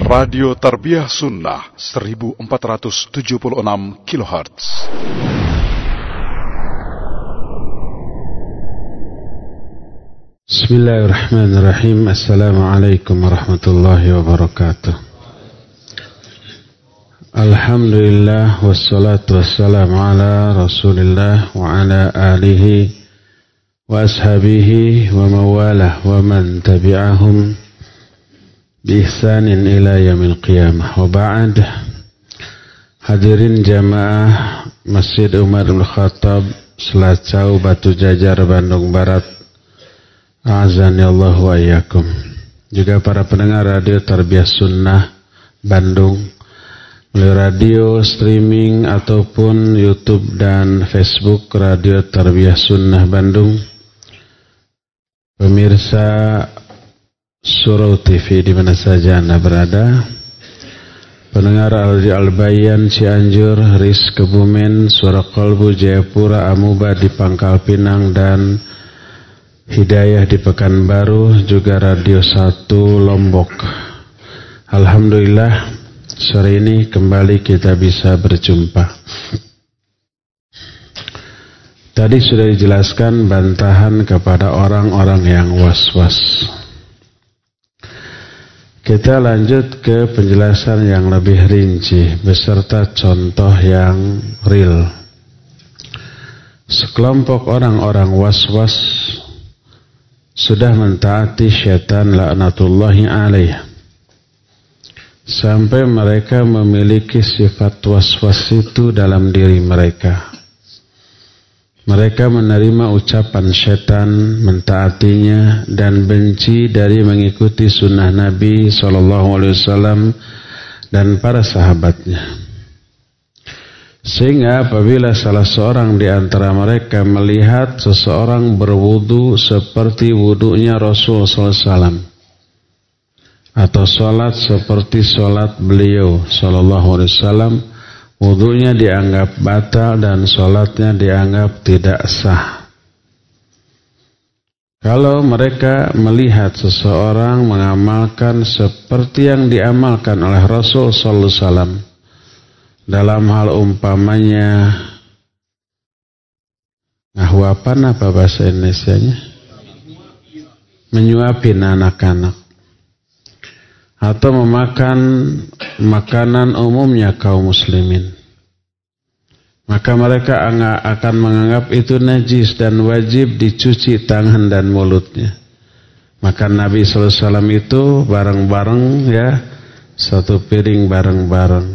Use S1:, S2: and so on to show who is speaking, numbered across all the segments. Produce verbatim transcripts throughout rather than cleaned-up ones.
S1: Radio Tarbiyah Sunnah seribu empat ratus tujuh puluh enam kilohertz.
S2: Bismillahirrahmanirrahim. Assalamualaikum warahmatullahi wabarakatuh. Alhamdulillah wassalatu wassalamu ala Rasulillah wa ala alihi wa ashabihi wa mawalah wa man tabi'ahum bi ihsanin ila yaumil qiyamah. Wa ba'd. Hadirin jamaah Masjid Umar bin Khattab Selacau Batu Jajar Bandung Barat, a'azani Allah wa iyyakum. Juga para pendengar Radio Tarbiyah Sunnah Bandung melalui radio, streaming ataupun YouTube dan Facebook Radio Tarbiyah Sunnah Bandung. Pemirsa Surau T V di mana saja Anda berada. Pendengar Al-Bayan Cianjur, Ris Kebumen, Suara Kolbu Jayapura, Amuba di Pangkal Pinang dan Hidayah di Pekanbaru, juga Radio satu Lombok. Alhamdulillah, sore ini kembali kita bisa berjumpa. Tadi sudah dijelaskan bantahan kepada orang-orang yang was-was. Kita lanjut ke penjelasan yang lebih rinci beserta contoh yang real. Sekelompok orang-orang was-was sudah mentaati syaitan laknatullahi alaih sampai mereka memiliki sifat was-was itu dalam diri mereka. Mereka menerima ucapan syaitan, mentaatinya dan benci dari mengikuti sunnah Nabi shallallahu alaihi wasallam dan para sahabatnya. Sehingga apabila salah seorang di antara mereka melihat seseorang berwudu seperti wudunya Rasul shallallahu alaihi wasallam atau sholat seperti sholat beliau shallallahu alaihi wasallam, wudunya dianggap batal dan sholatnya dianggap tidak sah. Kalau mereka melihat seseorang mengamalkan seperti yang diamalkan oleh Rasul sallallahu alaihi wasallam dalam hal umpamanya ngahwapan, apa bahasa Indonesianya, menyuapin anak-anak atau memakan makanan umumnya kaum muslimin, maka mereka akan menganggap itu najis dan wajib dicuci tangan dan mulutnya. Maka Nabi sallallahu alaihi wasallam itu bareng-bareng ya, satu piring bareng-bareng,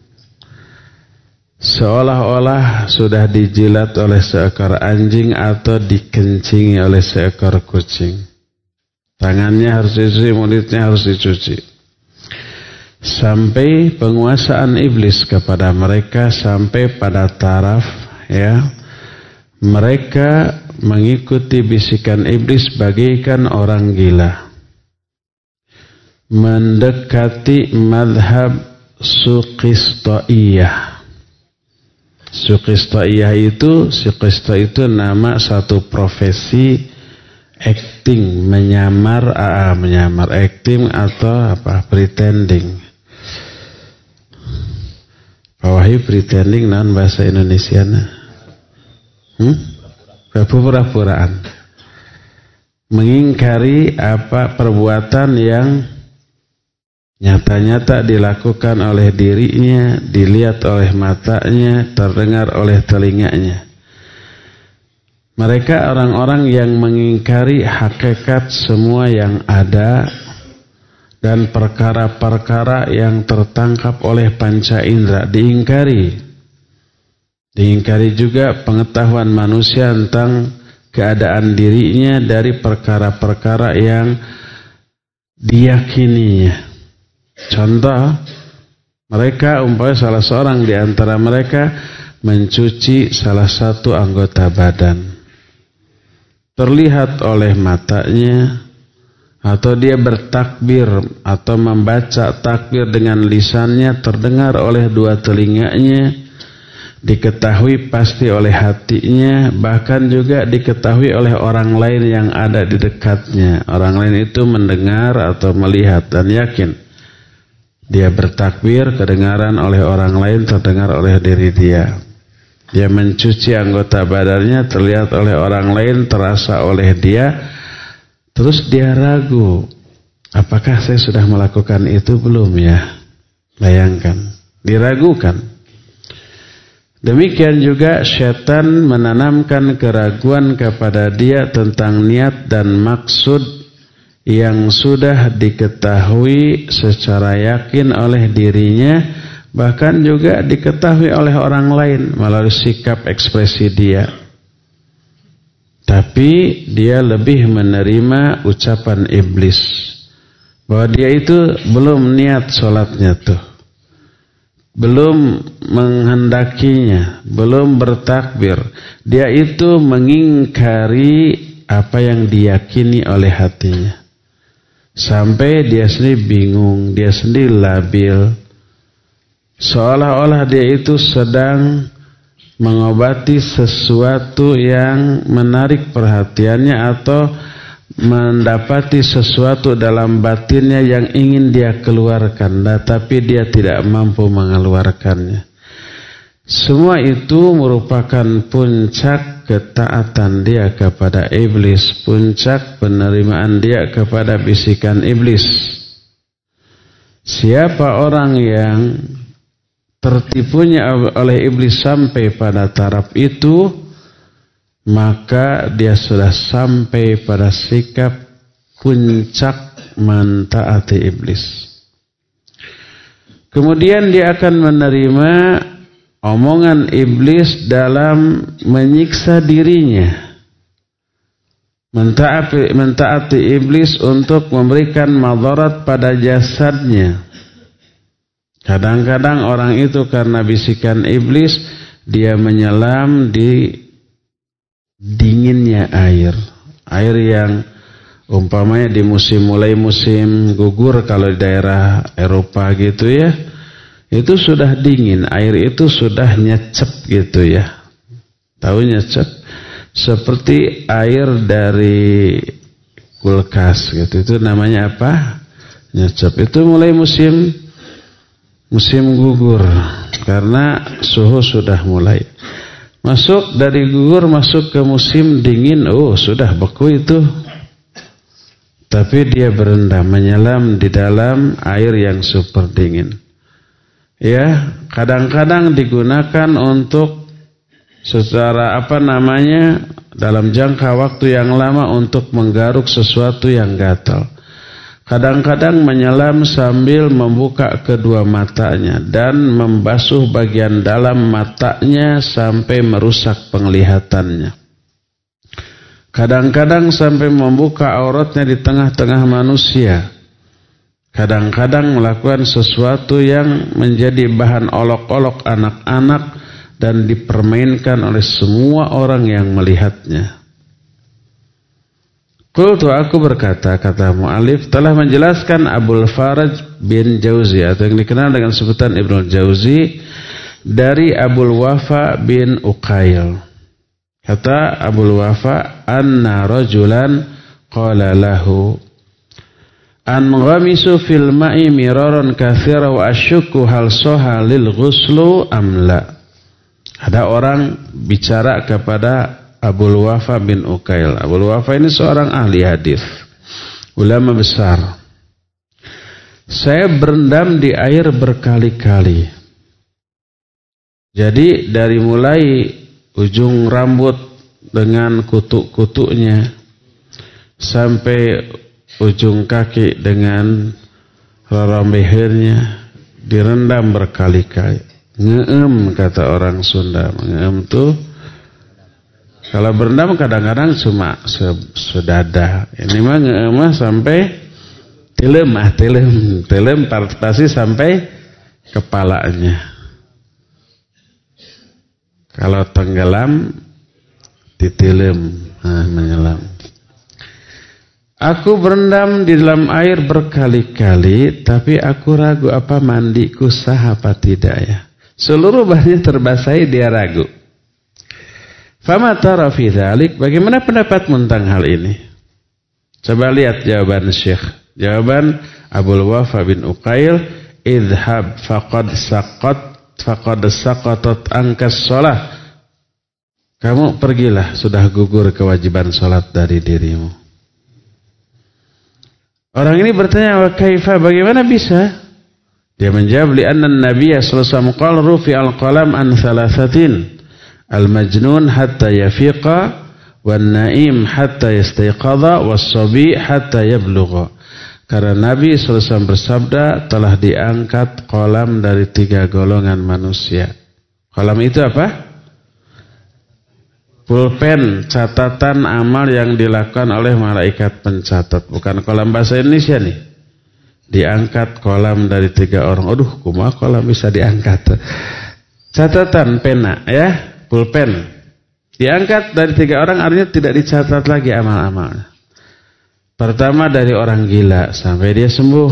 S2: seolah-olah sudah dijilat oleh seekor anjing atau dikencingi oleh seekor kucing. Tangannya harus dicuci, mulutnya harus dicuci. Sampai penguasaan iblis kepada mereka sampai pada taraf ya, mereka mengikuti bisikan iblis bagaikan orang gila, mendekati madhab Suqistaiyah. Suqistaiyah itu, Suqista itu nama satu profesi acting, menyamar, aa, menyamar acting atau apa, pretending. Pak Wahyu, pretending naon bahasa Indonesiana? Hmm? Pura-puraan. Mengingkari apa perbuatan yang nyata-nyata dilakukan oleh dirinya, dilihat oleh matanya, terdengar oleh telinganya. Mereka orang-orang yang mengingkari hakikat semua yang ada dan perkara-perkara yang tertangkap oleh panca indera diingkari. Diingkari juga pengetahuan manusia tentang keadaan dirinya dari perkara-perkara yang diyakininya. Contoh, mereka umpamanya salah seorang di antara mereka mencuci salah satu anggota badan. Terlihat oleh matanya, atau dia bertakbir atau membaca takbir dengan lisannya, terdengar oleh dua telinganya, diketahui pasti oleh hatinya, bahkan juga diketahui oleh orang lain yang ada di dekatnya. Orang lain itu mendengar atau melihat dan yakin Dia bertakbir, kedengaran oleh orang lain, terdengar oleh diri dia. Dia mencuci anggota badannya, terlihat oleh orang lain, terasa oleh dia. Terus dia ragu, apakah saya sudah melakukan itu belum ya? Bayangkan, diragukan. Demikian juga syaitan menanamkan keraguan kepada dia tentang niat dan maksud yang sudah diketahui secara yakin oleh dirinya, bahkan juga diketahui oleh orang lain melalui sikap ekspresi dia. Tapi dia lebih menerima ucapan iblis bahwa dia itu belum niat sholatnya tuh, belum menghendakinya, belum bertakbir. Dia itu mengingkari apa yang diyakini oleh hatinya. Sampai dia sendiri bingung, dia sendiri labil. Seolah-olah dia itu sedang mengobati sesuatu yang menarik perhatiannya atau mendapati sesuatu dalam batinnya yang ingin dia keluarkan, tapi dia tidak mampu mengeluarkannya. Semua itu merupakan puncak ketaatan dia kepada iblis, puncak penerimaan dia kepada bisikan iblis. Siapa orang yang tertipunya oleh iblis sampai pada taraf itu, maka dia sudah sampai pada sikap puncak mentaati iblis. Kemudian dia akan menerima omongan iblis dalam menyiksa dirinya. Mentaati, mentaati iblis untuk memberikan madarat pada jasadnya. Kadang-kadang orang itu karena bisikan iblis, dia menyelam di dinginnya air. Air yang umpamanya di musim mulai musim gugur kalau di daerah Eropa gitu ya, itu sudah dingin, air itu sudah nyecep gitu ya. Tahu nyecep? Seperti air dari kulkas gitu. Itu namanya apa? Nyecep. Itu mulai musim musim gugur karena suhu sudah mulai masuk dari gugur masuk ke musim dingin. Oh, sudah beku itu. Tapi dia berendam, menyelam di dalam air yang super dingin. Ya, kadang-kadang digunakan untuk secara apa namanya dalam jangka waktu yang lama untuk menggaruk sesuatu yang gatal. Kadang-kadang menyelam sambil membuka kedua matanya dan membasuh bagian dalam matanya sampai merusak penglihatannya. Kadang-kadang sampai membuka auratnya di tengah-tengah manusia. Kadang-kadang melakukan sesuatu yang menjadi bahan olok-olok anak-anak dan dipermainkan oleh semua orang yang melihatnya. Qultu, aku berkata, kata mu'alif, telah menjelaskan Abul Faraj bin Jauzi atau yang dikenal dengan sebutan Ibnul Jauzi dari Abul Wafa bin Uqail. Kata Abul Wafa, anna rajulan qala lahu an ghamisu fil ma'i miraran katsira wa asyukku hal soha lil ghuslu amla. Ada orang bicara kepada Abul Wafa bin Uqail. Abul Wafa ini seorang ahli hadis, ulama besar. Saya berendam di air berkali-kali. Jadi dari mulai ujung rambut dengan kutuk-kutuknya sampai ujung kaki dengan rorong lehernya direndam berkali-kali. Ngeem kata orang Sunda. Ngeem tuh kalau berendam kadang-kadang cuma sedada. Ini mah ngeem mah sampai tilem ah tilem tilem pasti sampai kepalanya. Kalau tenggelam ditilem, nah, menyelam. Aku berendam di dalam air berkali-kali, tapi aku ragu apa mandiku sah apa tidak ya. Seluruh badannya terbasahi, dia ragu. Fama tara fi dzalik, bagaimana pendapatmu tentang hal ini? Coba lihat jawaban Syekh. Jawaban Abul Wafa bin Uqail, idhab faqad saqat faqad saqatat ankas shalah. Kamu pergilah, sudah gugur kewajiban salat dari dirimu. Orang ini bertanya, wa kaifa, bagaimana bisa? Dia menjawab, li anna an-nabiy sallallahu alaihi wasallam qala rufi al-qalam an thalathatin, al-majnun hatta yafiqa, wan-na'im hatta yastayqadha, was-sabi hatta yablugha. Karena Nabi sallallahu alaihi wasallam bersabda, telah diangkat qalam dari tiga golongan manusia. Qalam itu apa? Pulpen, catatan amal yang dilakukan oleh malaikat pencatat. Bukan kolam bahasa Indonesia nih. Diangkat kolam dari tiga orang. Aduh, kumaha kolam bisa diangkat. Catatan pena ya, pulpen. Diangkat dari tiga orang artinya tidak dicatat lagi amal-amalnya. Pertama dari orang gila sampai dia sembuh.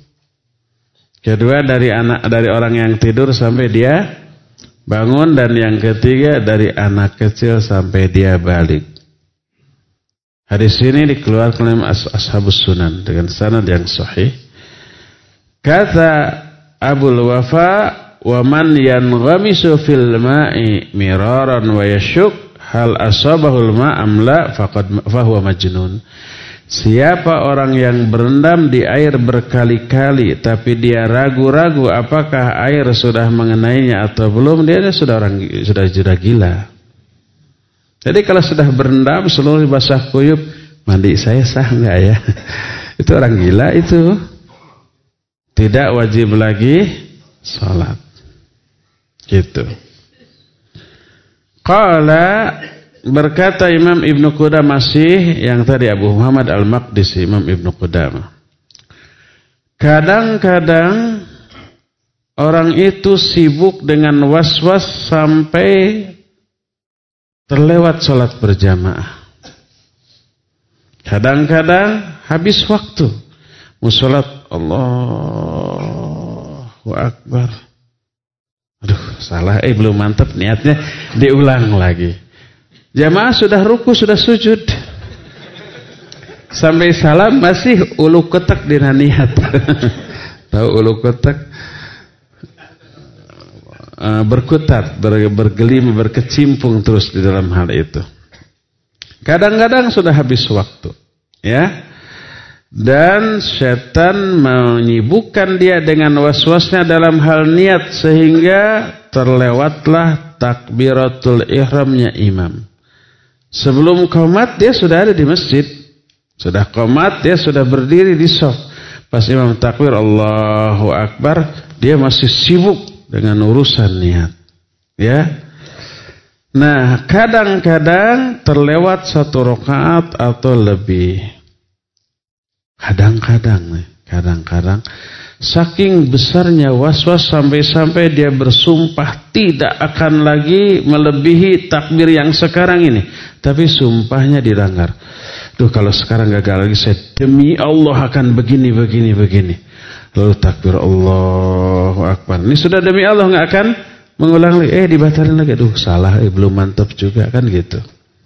S2: Kedua dari anak dari orang yang tidur sampai dia bangun, dan yang ketiga dari anak kecil sampai dia balik. Hadis ini dikeluarkan oleh Ashabus Sunan dengan sanad yang sahih. Kata Abul Wafa, wa man yanghamisu fil ma'i miraran wa yashuk hal asabahul ma'am la faqad fahuwa majnun. Siapa orang yang berendam di air berkali-kali tapi dia ragu-ragu apakah air sudah mengenainya atau belum, dia sudah orang sudah sudah gila. Jadi kalau sudah berendam seluruh basah kuyup, mandi saya sah enggak ya? Itu orang gila itu. Tidak wajib lagi salat. Gitu. Qala, berkata Imam Ibnu Qudamah masih yang tadi Abu Muhammad Al-Maqdisi, Imam Ibnu Qudamah. Kadang-kadang orang itu sibuk dengan was-was sampai terlewat salat berjamaah. Kadang-kadang habis waktu. Musolat Allahu Akbar. Aduh, salah, eh belum mantap niatnya, diulang lagi. Jamaah sudah ruku, sudah sujud. Sampai salam masih ulu ketek dina niat. Tahu ulu ketek? Uh, berkutat, ber, bergelim, berkecimpung terus di dalam hal itu. Kadang-kadang sudah habis waktu, ya. Dan setan menyibukkan dia dengan waswasnya dalam hal niat sehingga terlewatlah takbiratul ihramnya imam. Sebelum qomat dia sudah ada di masjid. Sudah qomat dia sudah berdiri di shaf. Pas imam takbir Allahu Akbar, dia masih sibuk dengan urusan niat. Ya. Nah, kadang-kadang terlewat satu rakaat atau lebih. Kadang-kadang, kadang-kadang saking besarnya was-was sampai-sampai dia bersumpah tidak akan lagi melebihi takbir yang sekarang ini. Tapi sumpahnya dilanggar. Duh, kalau sekarang gagal lagi, saya demi Allah akan begini, begini, begini. Lalu takbir Allahu Akbar. Ini sudah demi Allah nggak akan mengulang lagi. Eh dibatalin lagi. Duh, salah, eh belum mantap juga kan gitu.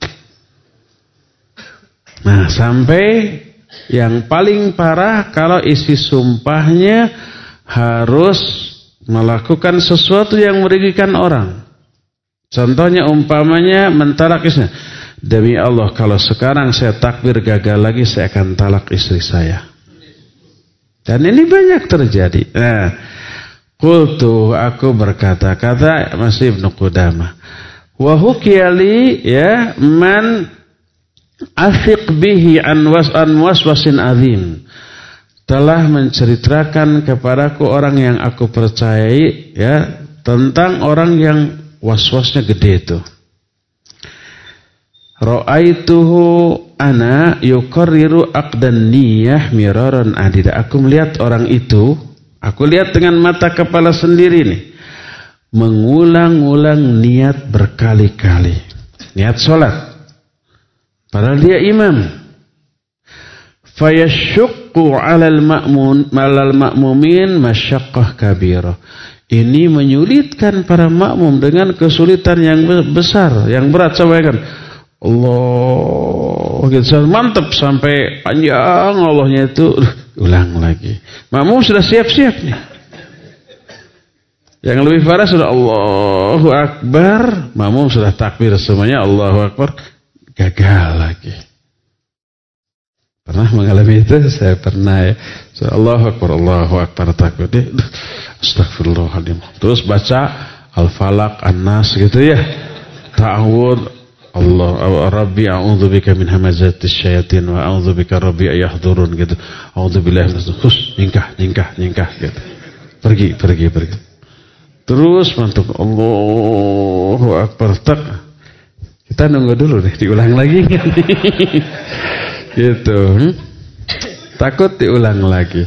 S2: Nah, sampai yang paling parah kalau isi sumpahnya harus melakukan sesuatu yang merugikan orang. Contohnya umpamanya mentalak istrinya. Demi Allah kalau sekarang saya takbir gagal lagi, saya akan talak istri saya. Dan ini banyak terjadi. Nah, qultu, aku berkata, kata masih Ibnu Qudamah, wa hukiyali ya man afiq bihi an was an waswasin azim, telah menceritakan kepadaku orang yang aku percayai ya tentang orang yang waswasnya gede itu. Ra'aituhu ana yuqarriru aqdan niyah miraran adida. Aku melihat orang itu, aku lihat dengan mata kepala sendiri nih, mengulang-ulang niat berkali-kali. Niat sholat. Padahal dia imam. Fayashukku 'alal ma'mun 'alal ma'mumin masyaqqah kabirah. Ini menyulitkan para makmum dengan kesulitan yang besar, yang berat. Coba kan. Allah, gitu, mantap sampai panjang Allahnya itu, uh, ulang lagi. Makmum sudah siap-siap nih. Yang lebih parah sudah Allahu Akbar, makmum sudah takbir semuanya Allahu Akbar, gagal lagi. Pernah mengalami itu? Saya pernah ya. Sudah Allahu Akbar, Allahu Akbar, takbir dia, astagfirullahaladzim. Terus baca Al-Falaq, An-Nas gitu ya. Ta'awud, Allah, Rabbi a'udzubika min hamazatis syayatin wa a'udzubika Rabbi ayahdurun gitu. A'udzubillahi minasyaitonir rajim. Hus, nyingkah, nyingkah, nyingkah gitu. Pergi, pergi, pergi. Terus mantap Allahu Akbar, tak. Kita nunggu dulu deh, diulang lagi. Gitu. Hmm? Takut diulang lagi.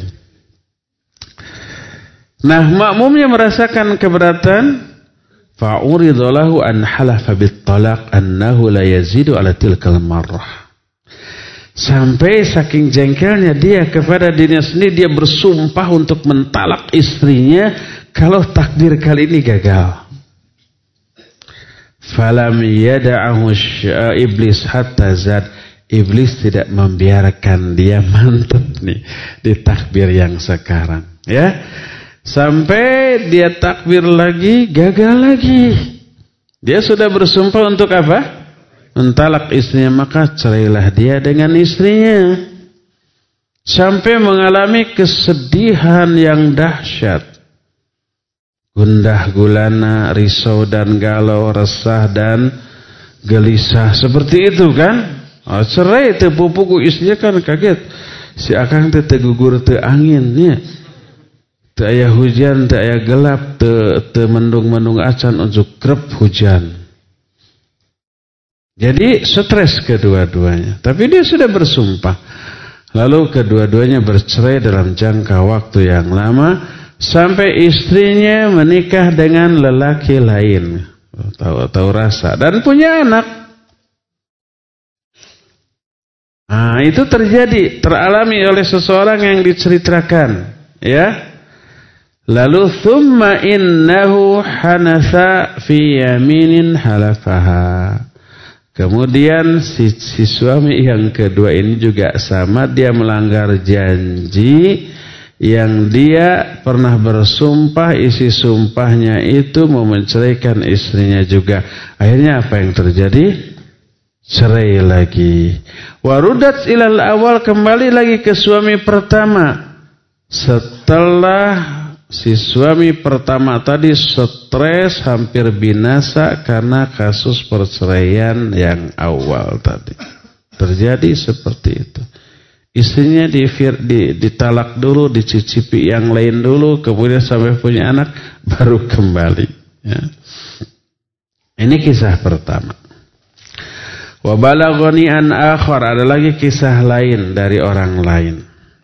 S2: Nah, makmumnya merasakan keberatan, fa'uridu lahu an halafa bit talaq annahu la yazidu ala tilkal marrah. Sampai saking jengkelnya dia kepada dirinya sendiri, dia bersumpah untuk mentalak istrinya kalau takbir kali ini gagal. Falam yada'ahu iblis hatta zad. Iblis tidak membiarkan dia mantap nih di takbir yang sekarang, ya. Sampai dia takbir lagi, gagal lagi. Dia sudah bersumpah untuk apa? Mentalak istrinya, maka cerailah dia dengan istrinya. Sampai mengalami kesedihan yang dahsyat. Gundah gulana, risau dan galau, resah dan gelisah. Seperti itu kan? Oh, cerai teu pupuku istrinya kan kaget. Si akang teh teu gugur teu angin nya. Teu aya hujan, teu aya gelap, teu teu mendung-mendung acan unjuk krep hujan. Jadi stres kedua-duanya. Tapi dia sudah bersumpah. Lalu kedua-duanya bercerai dalam jangka waktu yang lama sampai istrinya menikah dengan lelaki lain. Tahu-tahu rasa dan punya anak. Nah, itu terjadi, teralami oleh seseorang yang diceritakan, ya. Lalu thumma innahu hanatha fi yaminin halafaha. Kemudian si, si suami yang kedua ini juga sama, dia melanggar janji yang dia pernah bersumpah, isi sumpahnya itu mau menceraikan istrinya juga. Akhirnya apa yang terjadi? Cerai lagi. Warudat ilal awal, kembali lagi ke suami pertama. Setelah si suami pertama tadi stres hampir binasa karena kasus perceraian yang awal tadi. Terjadi seperti itu. Istrinya di, di, ditalak dulu, dicicipi yang lain dulu, kemudian sampai punya anak, baru kembali. Ya. Ini kisah pertama. Wa balaghani an akhar, ada lagi kisah lain dari orang lain.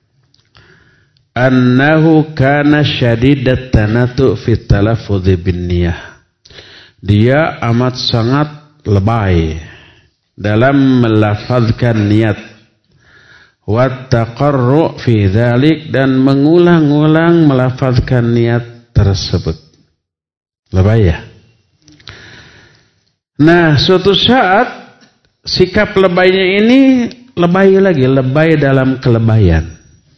S2: Annahu kana syadidat tanatu fi talaffuz bin niyah. Dia amat sangat lebay dalam melafazkan niat. Wa taqarru fi dzalik, dan mengulang-ulang melafazkan niat tersebut. Lebay ya. Nah, suatu saat sikap lebaynya ini lebay lagi, lebay dalam kelebayan.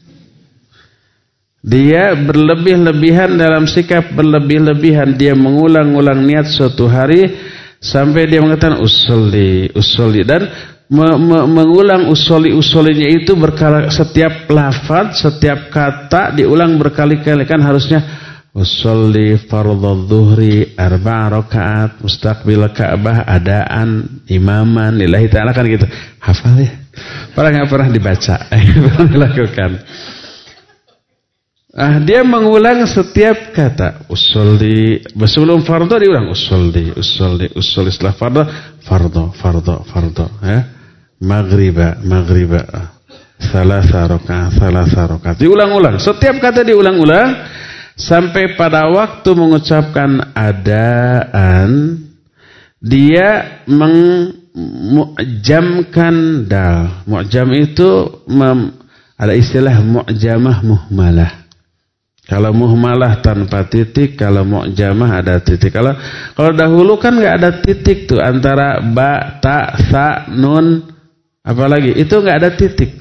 S2: Dia berlebih-lebihan dalam sikap berlebih-lebihan. Dia mengulang-ulang niat suatu hari sampai dia mengatakan usolli, usolli, dan me me mengulang usolli-usollinya itu berkala, setiap lafaz, setiap kata diulang berkali-kali. Kan harusnya usolli fardhu dhuhri arba'a rakaat mustaqbil Ka'bah adaan imaman lillahi ta'ala, kan gitu. Hafal ya? Pernah enggak pernah dibaca? Pernah dilakukan. Ah, dia mengulang setiap kata. Usolli, sebelum fardhu diulang usolli, usolli, usolli, setelah fardhu, fardhu, fardhu, fardhu, ya. Maghriba, maghriba. Salasa rakaat, salasa rakaat. Diulang-ulang. Setiap kata diulang-ulang sampai pada waktu mengucapkan adaan, dia mengmu'jamkan dal. Mu'jam itu mem, ada istilah mu'jamah muhmalah. Kalau muhmalah tanpa titik, kalau mu'jamah ada titik. Kalau kalau dahulu kan nggak ada titik tuh antara ba, ta, sa, nun, apalagi itu nggak ada titik.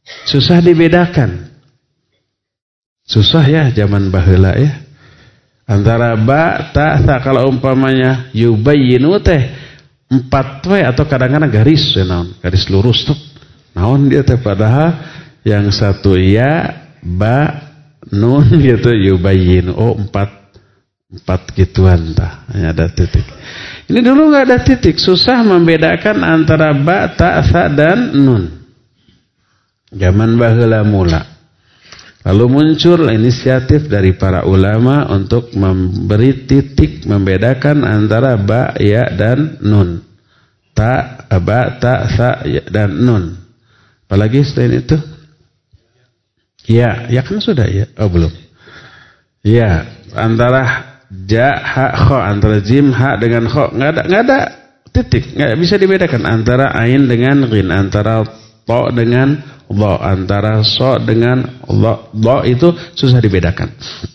S2: Susah dibedakan. Susah ya zaman baheula ya. Antara ba, ta, sa. Kalau umpamanya yubayyinu teh empat we atau kadang-kadang garis ya, naon, garis lurus tuh. Naon dia teh padahal yang satu ya, ba, nun gitu yubayyinu. Oh, empat empat gituan tah. Hanya ada titik. Ini dulu enggak ada titik, susah membedakan antara ba, ta, sa dan nun. Zaman baheula mula. Lalu muncul inisiatif dari para ulama untuk memberi titik membedakan antara ba, ya, dan nun. Ta, ba, ta, sa, ya, dan nun. Apalagi selain itu? Ya, ya kan sudah ya? Oh belum. Ya, antara ja, ha, kho, antara jim, ha dengan kho, nggak ada, nggak ada titik, nggak bisa dibedakan antara ain dengan ghin, antara to dengan dha, antara so dengan dha, dha itu susah dibedakan.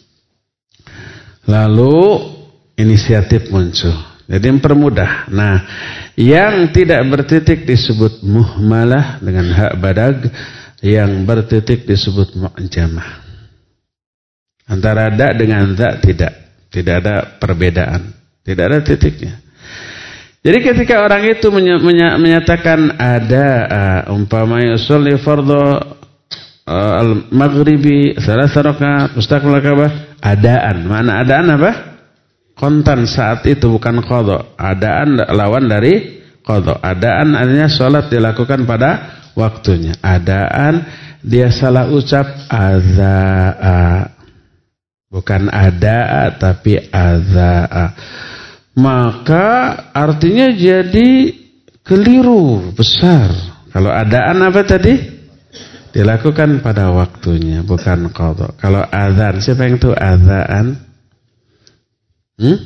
S2: Lalu inisiatif muncul, jadi mempermudah. Nah, yang tidak bertitik disebut muhmalah dengan hak badag, yang bertitik disebut mu'jamah. Antara da dengan za tidak, tidak ada perbedaan, tidak ada titiknya. Jadi ketika orang itu menyatakan ada uh, umpamanya usolli fardhu uh, al-maghribi salasa rakaat mustaqbil Ka'bah, adaan. Mana adaan apa? Kontan saat itu, bukan qadha. Adaan lawan dari qadha. Adaan artinya salat dilakukan pada waktunya. Adaan dia salah ucap azaa. Bukan adaa tapi azaa. Maka artinya jadi keliru besar. Kalau adaan apa tadi? Dilakukan pada waktunya, bukan qadha. Kalau azan, siapa yang tahu azaan? Hmm?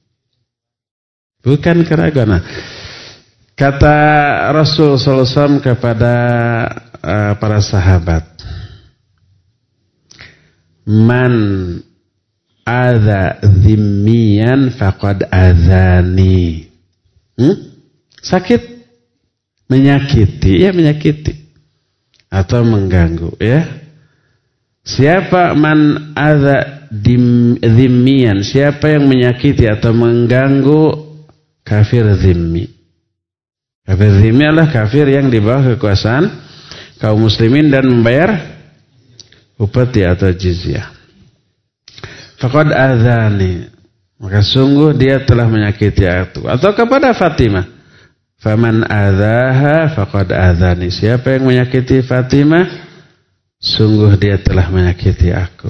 S2: Bukan keraguan. Kata Rasul sallallahu alaihi wasallam kepada uh, para sahabat, man adza zimmiyan faqad azani. Hmm? Sakit, menyakiti, ya menyakiti atau mengganggu, ya. Siapa man adza zimmiyan, siapa yang menyakiti atau mengganggu kafir zimmi. Kafir zimmi adalah kafir yang di bawah kekuasaan kaum muslimin dan membayar upeti atau jizyah. Faqad adzani, maka sungguh dia telah menyakiti aku. Atau kepada Fatimah, faman adzaha faqad adzani, siapa yang menyakiti Fatimah, sungguh dia telah menyakiti aku.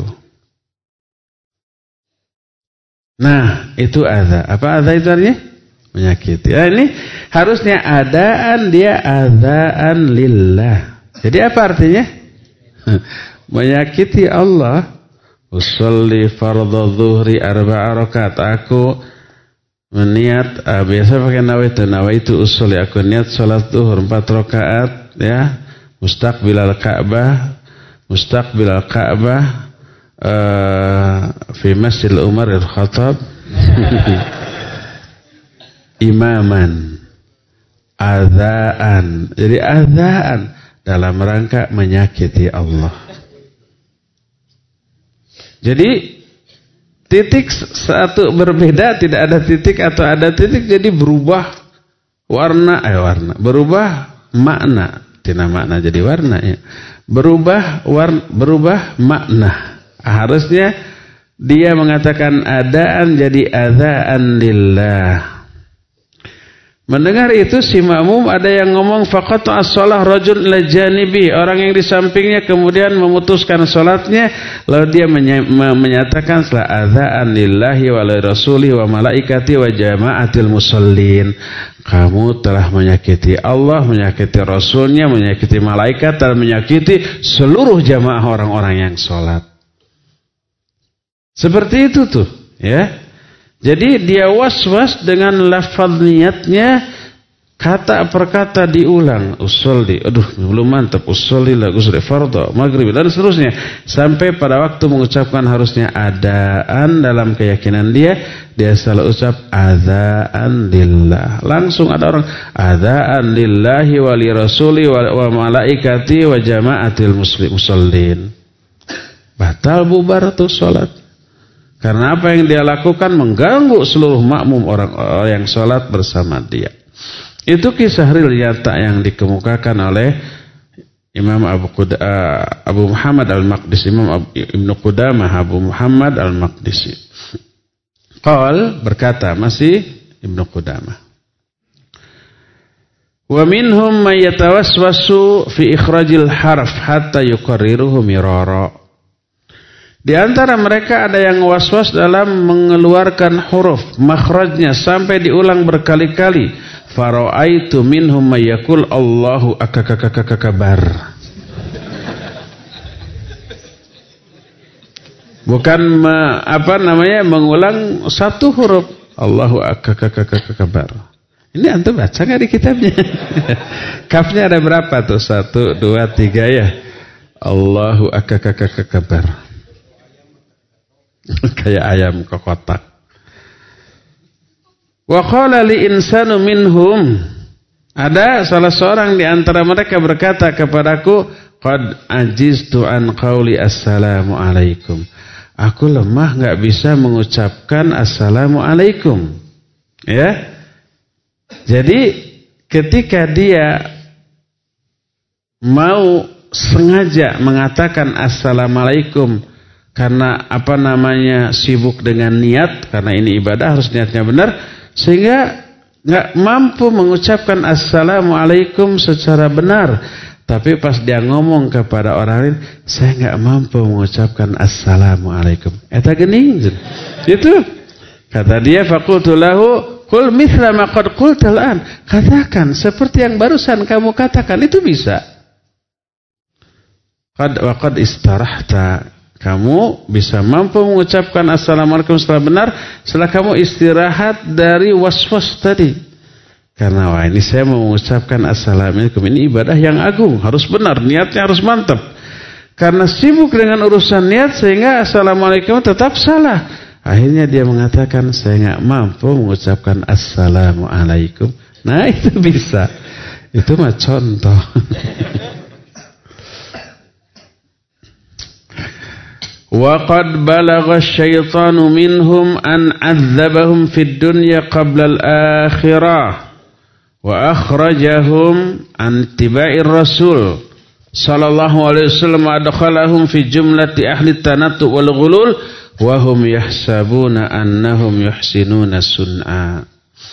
S2: Nah, itu adza. Apa adza itu artinya? Menyakiti. Nah, ini harusnya adaan, dia adzaan lillah. Jadi apa artinya? Menyakiti Allah. Usolli fardhu zuhri arba'a rakaat. Aku meniat, ah, biasa pakai nawaitu, nawaitu usolli, aku niat salat zuhur empat rakaat, ya, mustaqbilal Ka'bah, mustaqbilal Ka'bah uh, fi Masjid Umar al-Khattab imaman adzaan. Jadi adzaan dalam rangka menyakiti Allah. Jadi titik satu berbeda, tidak ada titik atau ada titik, jadi berubah warna, eh warna, berubah makna, tidak makna jadi warna, ya. Berubah warna, berubah makna. Harusnya dia mengatakan adaan jadi adzaan lillah. Mendengar itu si makmum ada yang ngomong faqata as-shalah rajul ila janibi, orang yang di sampingnya kemudian memutuskan salatnya, lalu dia menyatakan setelah adzaan lillahi wa rasuli wa malaikati wa jama'atil musallin, kamu telah menyakiti Allah, menyakiti Rasulnya, menyakiti malaikat, dan menyakiti seluruh jamaah orang-orang yang salat. Seperti itu tuh, ya. Jadi dia was-was dengan lafaz niatnya, kata per kata diulang. Usolli, aduh belum mantap. Usolli la gusri fardhu maghrib dan seterusnya, sampai pada waktu mengucapkan harusnya adaan dalam keyakinan dia, dia salah ucap adzaan lillah. Langsung ada orang adzaan lillahi wa li rasuli wa, wa malaikati wa jama'atil muslim musallin. Batal bubar tuh salat. Karena apa yang dia lakukan mengganggu seluruh makmum orang, orang yang sholat bersama dia. Itu kisah real nyata yang dikemukakan oleh Imam Abu, Quda, Abu Muhammad Al-Maqdisi, Imam Abu, Ibnu Qudamah Abu Muhammad Al-Maqdisi. Qal berkata, masih Ibnu Qudamah. Wa minhum may yatawaswasu fi ikhrajil harf hatta yuqarriruhu mirara. Di antara mereka ada yang waswas dalam mengeluarkan huruf makhrajnya sampai diulang berkali-kali. Fara'aitu minhum may yaqul Allahu akakakakabar. Bukan me, apa namanya mengulang satu huruf Allahu akakakakabar. Ini antum baca nggak di kitabnya? Kafnya ada berapa tuh? Satu, dua, tiga ya. Allahu akakakakabar. Kayak ayam kokotak. Wa qala li insanu minhum. Ada salah seorang di antara mereka berkata kepadaku, qad ajiztu an qauli assalamu alaikum. Aku lemah enggak bisa mengucapkan assalamu alaikum. Ya. Jadi ketika dia mau sengaja mengatakan assalamualaikum karena apa namanya sibuk dengan niat, karena ini ibadah harus niatnya benar, sehingga nggak mampu mengucapkan assalamualaikum secara benar. Tapi pas dia ngomong kepada orang lain, saya nggak mampu mengucapkan assalamualaikum. Eta geuning. Itu kata dia, faqultu lahu qul mithla ma qad qulta al-an. Katakan seperti yang barusan kamu katakan, itu bisa. Qad wa qad istarahta. Kamu bisa mampu mengucapkan assalamualaikum setelah benar setelah kamu istirahat dari waswas tadi. Karena wah ini saya mau mengucapkan assalamualaikum, ini ibadah yang agung, harus benar, niatnya harus mantap. Karena sibuk dengan urusan niat sehingga assalamualaikum tetap salah. Akhirnya dia mengatakan saya nggak mampu mengucapkan assalamualaikum. Nah itu bisa. Itu mah contoh. Wa qad balagha asyaitanu minhum an 'adzabahum fid dunya qabla al-akhirah wa akhrajahum an tiba'ir rasul sallallahu alaihi wasallam adkhalahum fi jumlati ahli tanattu wal ghulul wa hum yahsabuna annahum yuhsinuna sun'a.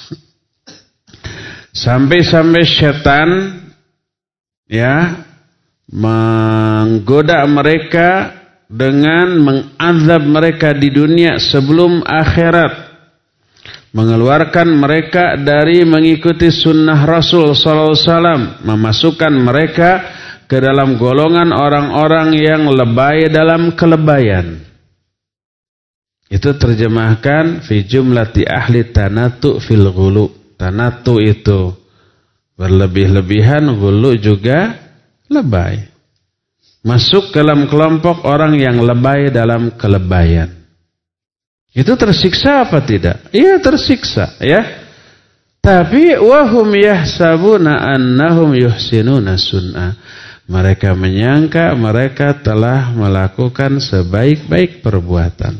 S2: Sampai-sampai setan ya menggoda mereka dengan mengazab mereka di dunia sebelum akhirat, mengeluarkan mereka dari mengikuti sunnah Rasul sallallahu alaihi wasallam, memasukkan mereka ke dalam golongan orang-orang yang lebay dalam kelebayan. Itu terjemahkan fi jumlati ahli tanatu fil ghulu. Tanatu itu berlebih-lebihan, ghulu juga lebay. Masuk dalam kelompok orang yang lebay dalam kelebayan. Itu tersiksa apa tidak? Iya tersiksa ya. Tapi wahum yahsabuna annahum yuhsinuna sun'a. Mereka menyangka mereka telah melakukan sebaik-baik perbuatan.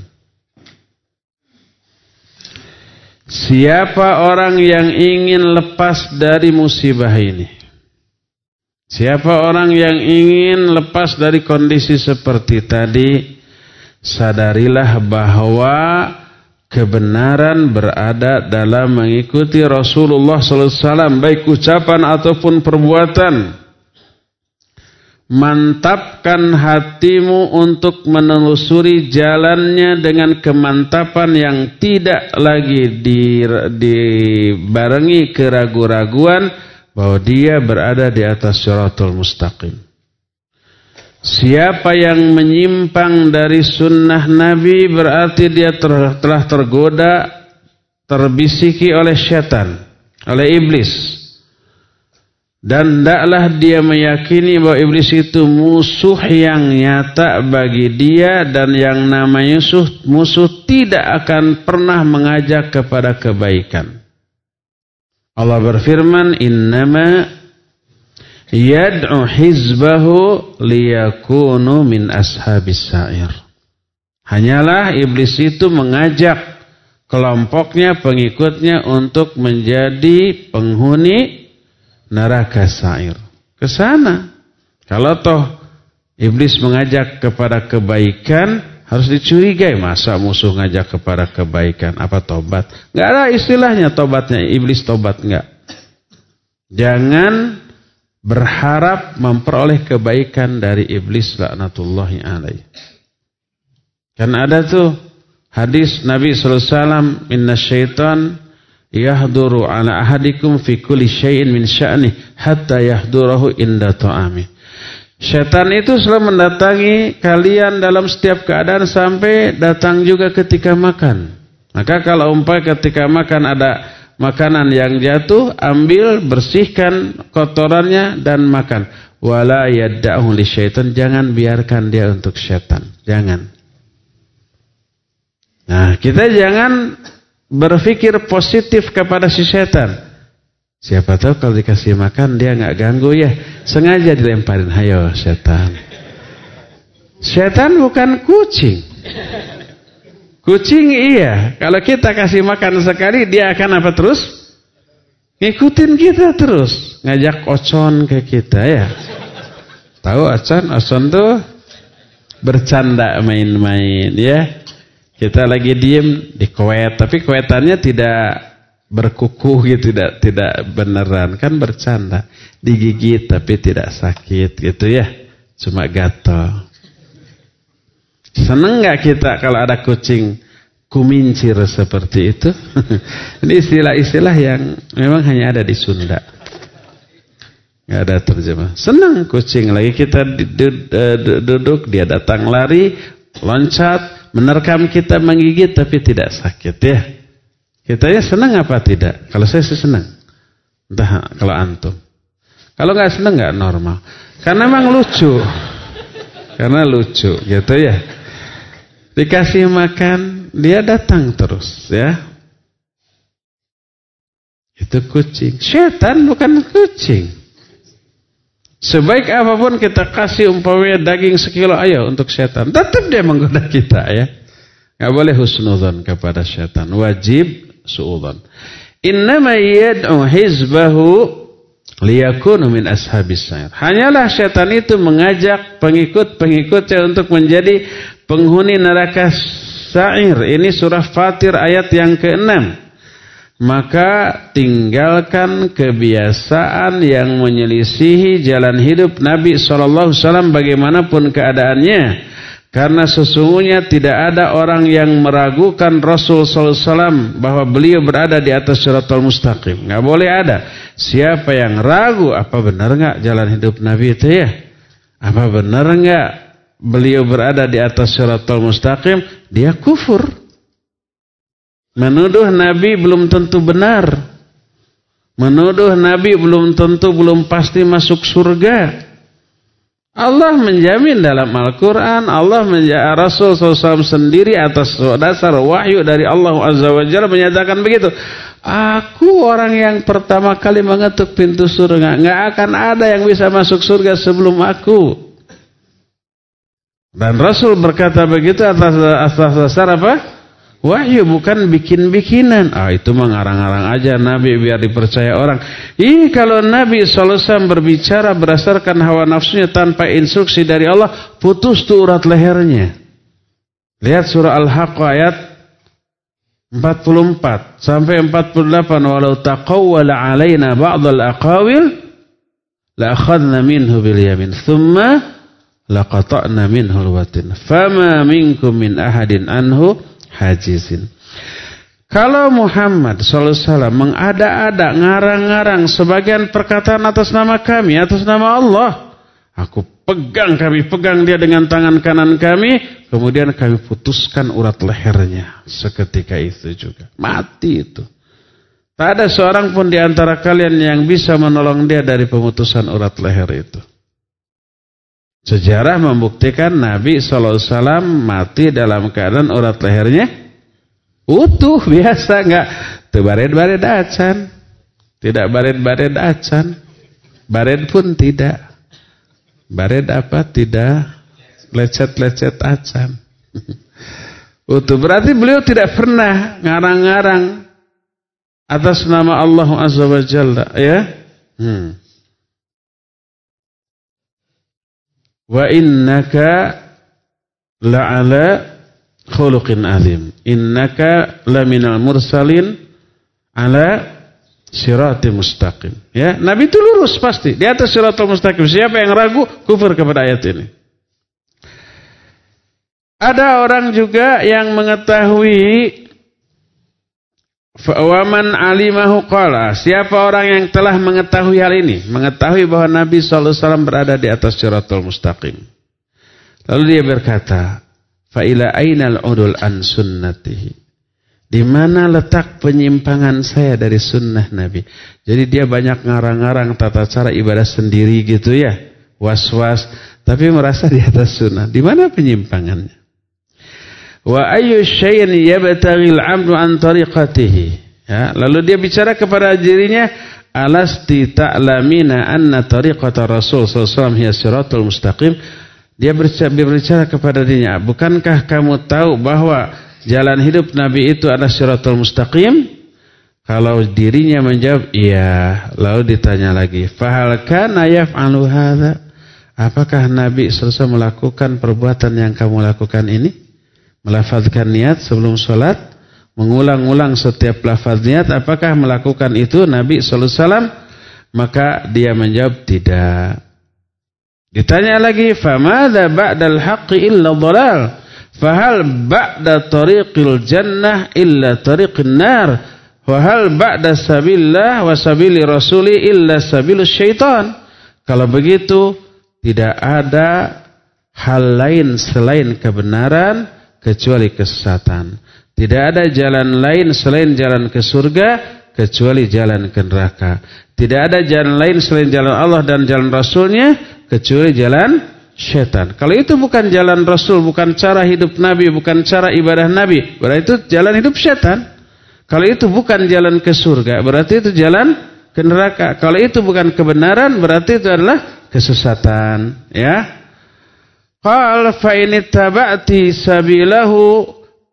S2: Siapa orang yang ingin lepas dari musibah ini? Siapa orang yang ingin lepas dari kondisi seperti tadi, sadarilah bahwa kebenaran berada dalam mengikuti Rasulullah sallallahu alaihi wasallam, baik ucapan ataupun perbuatan. Mantapkan hatimu untuk menelusuri jalannya dengan kemantapan yang tidak lagi dibarengi keraguan-raguan bahwa dia berada di atas syaratul mustaqim. Siapa yang menyimpang dari sunnah Nabi berarti dia ter, telah tergoda, terbisiki oleh syaitan, oleh iblis. Dan hendaklah dia meyakini bahwa iblis itu musuh yang nyata bagi dia, dan yang namanya musuh, musuh tidak akan pernah mengajak kepada kebaikan. Allah berfirman, innama yad'u hizbahu liyakunu min ashabis sa'ir. Hanyalah iblis itu mengajak kelompoknya, pengikutnya untuk menjadi penghuni neraka sa'ir. Ke sana. Kalau toh iblis mengajak kepada kebaikan, harus dicurigai. Masa musuh ngajak kepada kebaikan? Apa tobat? Nggak ada istilahnya tobatnya. Iblis tobat nggak. Jangan berharap memperoleh kebaikan dari iblis laknatullahi alaih. Karena ada tuh hadis Nabi sallallahu alaihi wasallam, inna syaitan yahduru ala ahadikum fi kulli syai'in min sya'nih hatta yahdurahu inda ta'ami. Syaitan itu selalu mendatangi kalian dalam setiap keadaan sampai datang juga ketika makan. Maka kalau umpamanya ketika makan ada makanan yang jatuh, ambil, bersihkan kotorannya dan makan. Wala yadda'hu li syaitan, jangan biarkan dia untuk syaitan. Jangan. Nah, kita jangan berpikir positif kepada si setan. Siapa tahu kalau dikasih makan dia nggak ganggu ya, sengaja dilemparin, hayo setan. Setan bukan kucing. Kucing iya, kalau kita kasih makan sekali dia akan apa terus? Ngikutin kita terus, ngajak ocon ke kita ya. Tahu ocon? Ocon tuh bercanda main-main ya. Kita lagi diem di koet, tapi koetannya tidak berkuku gitu, tidak tidak beneran, kan bercanda. Digigit tapi tidak sakit gitu ya, cuma gatal. Seneng nggak kita kalau ada kucing kumincir seperti itu? Ini istilah-istilah yang memang hanya ada di Sunda, nggak ada terjemah. Senang kucing, lagi kita duduk dia datang lari, loncat, menerkam kita, menggigit tapi tidak sakit ya. Kitanya senang apa tidak? Kalau saya sih senang. Entah kalau antum. Kalau nggak senang nggak normal. Karena memang lucu. Karena lucu gitu ya. Dikasih makan dia datang terus ya. Itu kucing. Setan bukan kucing. Sebaik apapun kita kasih umpamanya daging sekilo, ayo untuk setan, tetap dia menggoda kita ya. Gak boleh husnudzon kepada setan, wajib suudzon. Innama yad'u hizbahu liyakunu min ashabis sa'ir. Hanyalah setan itu mengajak pengikut-pengikutnya untuk menjadi penghuni neraka sa'ir. Ini surah Fatir ayat yang keenam. Maka tinggalkan kebiasaan yang menyelisihi jalan hidup Nabi shallallahu alaihi wasallam bagaimanapun keadaannya. Karena sesungguhnya tidak ada orang yang meragukan Rasul shallallahu alaihi wasallam bahwa beliau berada di atas Shiratal Mustaqim. Nggak boleh ada. Siapa yang ragu, apa benar nggak jalan hidup Nabi itu ya? Apa benar nggak beliau berada di atas Shiratal Mustaqim? Dia kufur. Menuduh Nabi belum tentu benar. Menuduh Nabi belum tentu, belum pasti masuk surga. Allah menjamin dalam Al-Quran, Allah menjamin Rasul shallallahu alaihi wasallam sendiri atas dasar wahyu dari Allah Azza wa Jalla menyatakan begitu. Aku orang yang pertama kali mengetuk pintu surga. Nggak akan ada yang bisa masuk surga sebelum aku. Dan Rasul berkata begitu atas, atas dasar apa? Wahyu, bukan bikin-bikinan. Ah, itu mengarang-arang aja Nabi biar dipercaya orang. Ih, kalau Nabi shallallahu alaihi wasallam berbicara berdasarkan hawa nafsunya tanpa instruksi dari Allah, putus tuh urat lehernya. Lihat surah Al-Haqq ayat empat puluh empat sampai empat puluh delapan. Walau taqawwala alaina ba'dal aqawil la akhadna minhu bil yamin thumma laqata'na minhu al-watin fama minkum min ahadin anhu hajizin. Kalau Muhammad shallallahu alaihi wasallam mengada-ada, ngarang-ngarang sebagian perkataan atas nama kami, atas nama Allah, aku pegang, kami pegang dia dengan tangan kanan kami, kemudian kami putuskan urat lehernya seketika itu juga. Mati itu. Tak ada seorang pun di antara kalian yang bisa menolong dia dari pemutusan urat leher itu. Sejarah membuktikan Nabi shallallahu alaihi wasallam mati dalam keadaan urat lehernya utuh, biasa, enggak tebared-bared acan, tidak bared-bared acan, bared pun tidak, bared apa tidak lecet-lecet acan. Utuh. Berarti beliau tidak pernah ngarang-ngarang atas nama Allah Azza wa Jalla, ya. Hmm. Wa innaka la'ala khuluqin azim. Innaka laminal mursalin ala siratim mustaqim. Ya, Nabi itu lurus pasti di atas siratul mustaqim. Siapa yang ragu kufur kepada ayat ini. Ada orang juga yang mengetahui Waman alimahu qala. Siapa orang yang telah mengetahui hal ini, mengetahui bahwa Nabi shallallahu alaihi wasallam berada di atas siratul mustaqim. Lalu dia berkata, fa ila ainal udul an sunnatihi. Di mana letak penyimpangan saya dari sunnah Nabi? Jadi dia banyak ngarang-ngarang tata cara ibadah sendiri gitu ya, was-was, tapi merasa di atas sunnah. Di mana penyimpangannya? Wa ayyu syai'in yabtaghil 'abdu an tariqatihi. Ya, lalu dia bicara kepada dirinya, alasti ta'lamina anna tariqata Rasul sallallahu alaihi wasallam hiya siratul mustaqim. Dia berbicara, berbicara kepada dirinya, bukankah kamu tahu bahwa jalan hidup Nabi itu adalah siratul mustaqim? Kalau dirinya menjawab iya, lalu ditanya lagi, fahal kana yaf'alu hadza? Apakah Nabi sallallahu alaihi wasallam melakukan perbuatan yang kamu lakukan ini? Melafazkan niat sebelum sholat, mengulang-ulang setiap lafaz niat, apakah melakukan itu Nabi sallallahu alaihi wasallam? Maka dia menjawab tidak. Ditanya lagi, famadza ba'dal haqqi illa dhalal? Fahal ba'da tariqil jannah illa tariqin nar? Wa hal ba'da sabilillah wa sabili rasuli illa sabilus syaitan? Kalau begitu, tidak ada hal lain selain kebenaran kecuali kesesatan. Tidak ada jalan lain selain jalan ke surga kecuali jalan ke neraka. Tidak ada jalan lain selain jalan Allah dan jalan Rasulnya kecuali jalan syaitan. Kalau itu bukan jalan Rasul, bukan cara hidup Nabi, bukan cara ibadah Nabi, berarti itu jalan hidup syaitan. Kalau itu bukan jalan ke surga, berarti itu jalan ke neraka. Kalau itu bukan kebenaran, berarti itu adalah kesesatan. Ya. Qal fa in ittaba'ti sabilahu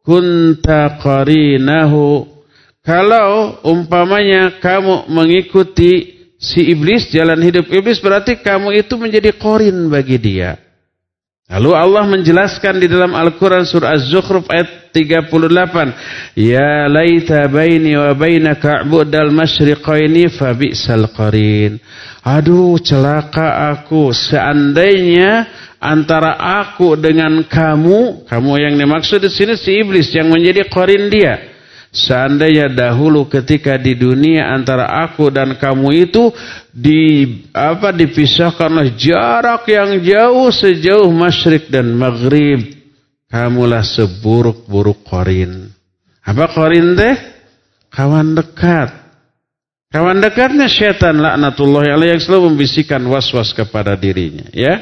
S2: kunta qarinahu. Kalau umpamanya kamu mengikuti si iblis, jalan hidup iblis, berarti kamu itu menjadi qarin bagi dia. Lalu Allah menjelaskan di dalam Al-Quran surah Az-Zukhruf ayat tiga puluh delapan, ya laita baini wa bainaka bu'dal masyriqaini fa bi'sal qarin. Aduh, celaka aku, seandainya antara aku dengan kamu, kamu yang dimaksud di sini si iblis yang menjadi qarin dia. Seandainya dahulu ketika di dunia antara aku dan kamu itu di apa dipisahkan oleh jarak yang jauh sejauh masyrik dan maghrib, kamulah seburuk-buruk qarin. Apa qarin teh? Kawan dekat. Kawan dekatnya syaitan laknatullahi alaihi yang selalu membisikkan was-was kepada dirinya, ya.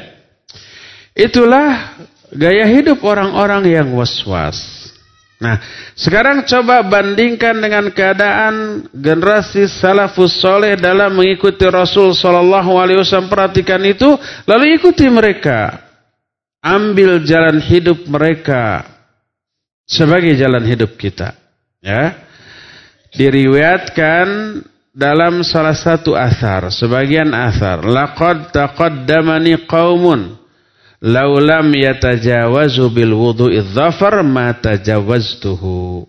S2: Itulah gaya hidup orang-orang yang was-was. Nah, sekarang coba bandingkan dengan keadaan generasi salafus soleh dalam mengikuti Rasul sallallahu alaihi wasallam. Perhatikan itu, lalu ikuti mereka. Ambil jalan hidup mereka sebagai jalan hidup kita. Ya. Diriwayatkan dalam salah satu athar, sebagian athar, laqad taqaddamani qaumun law lam yatajawazu bil wudu'i dhafar ma tajawaztuhu.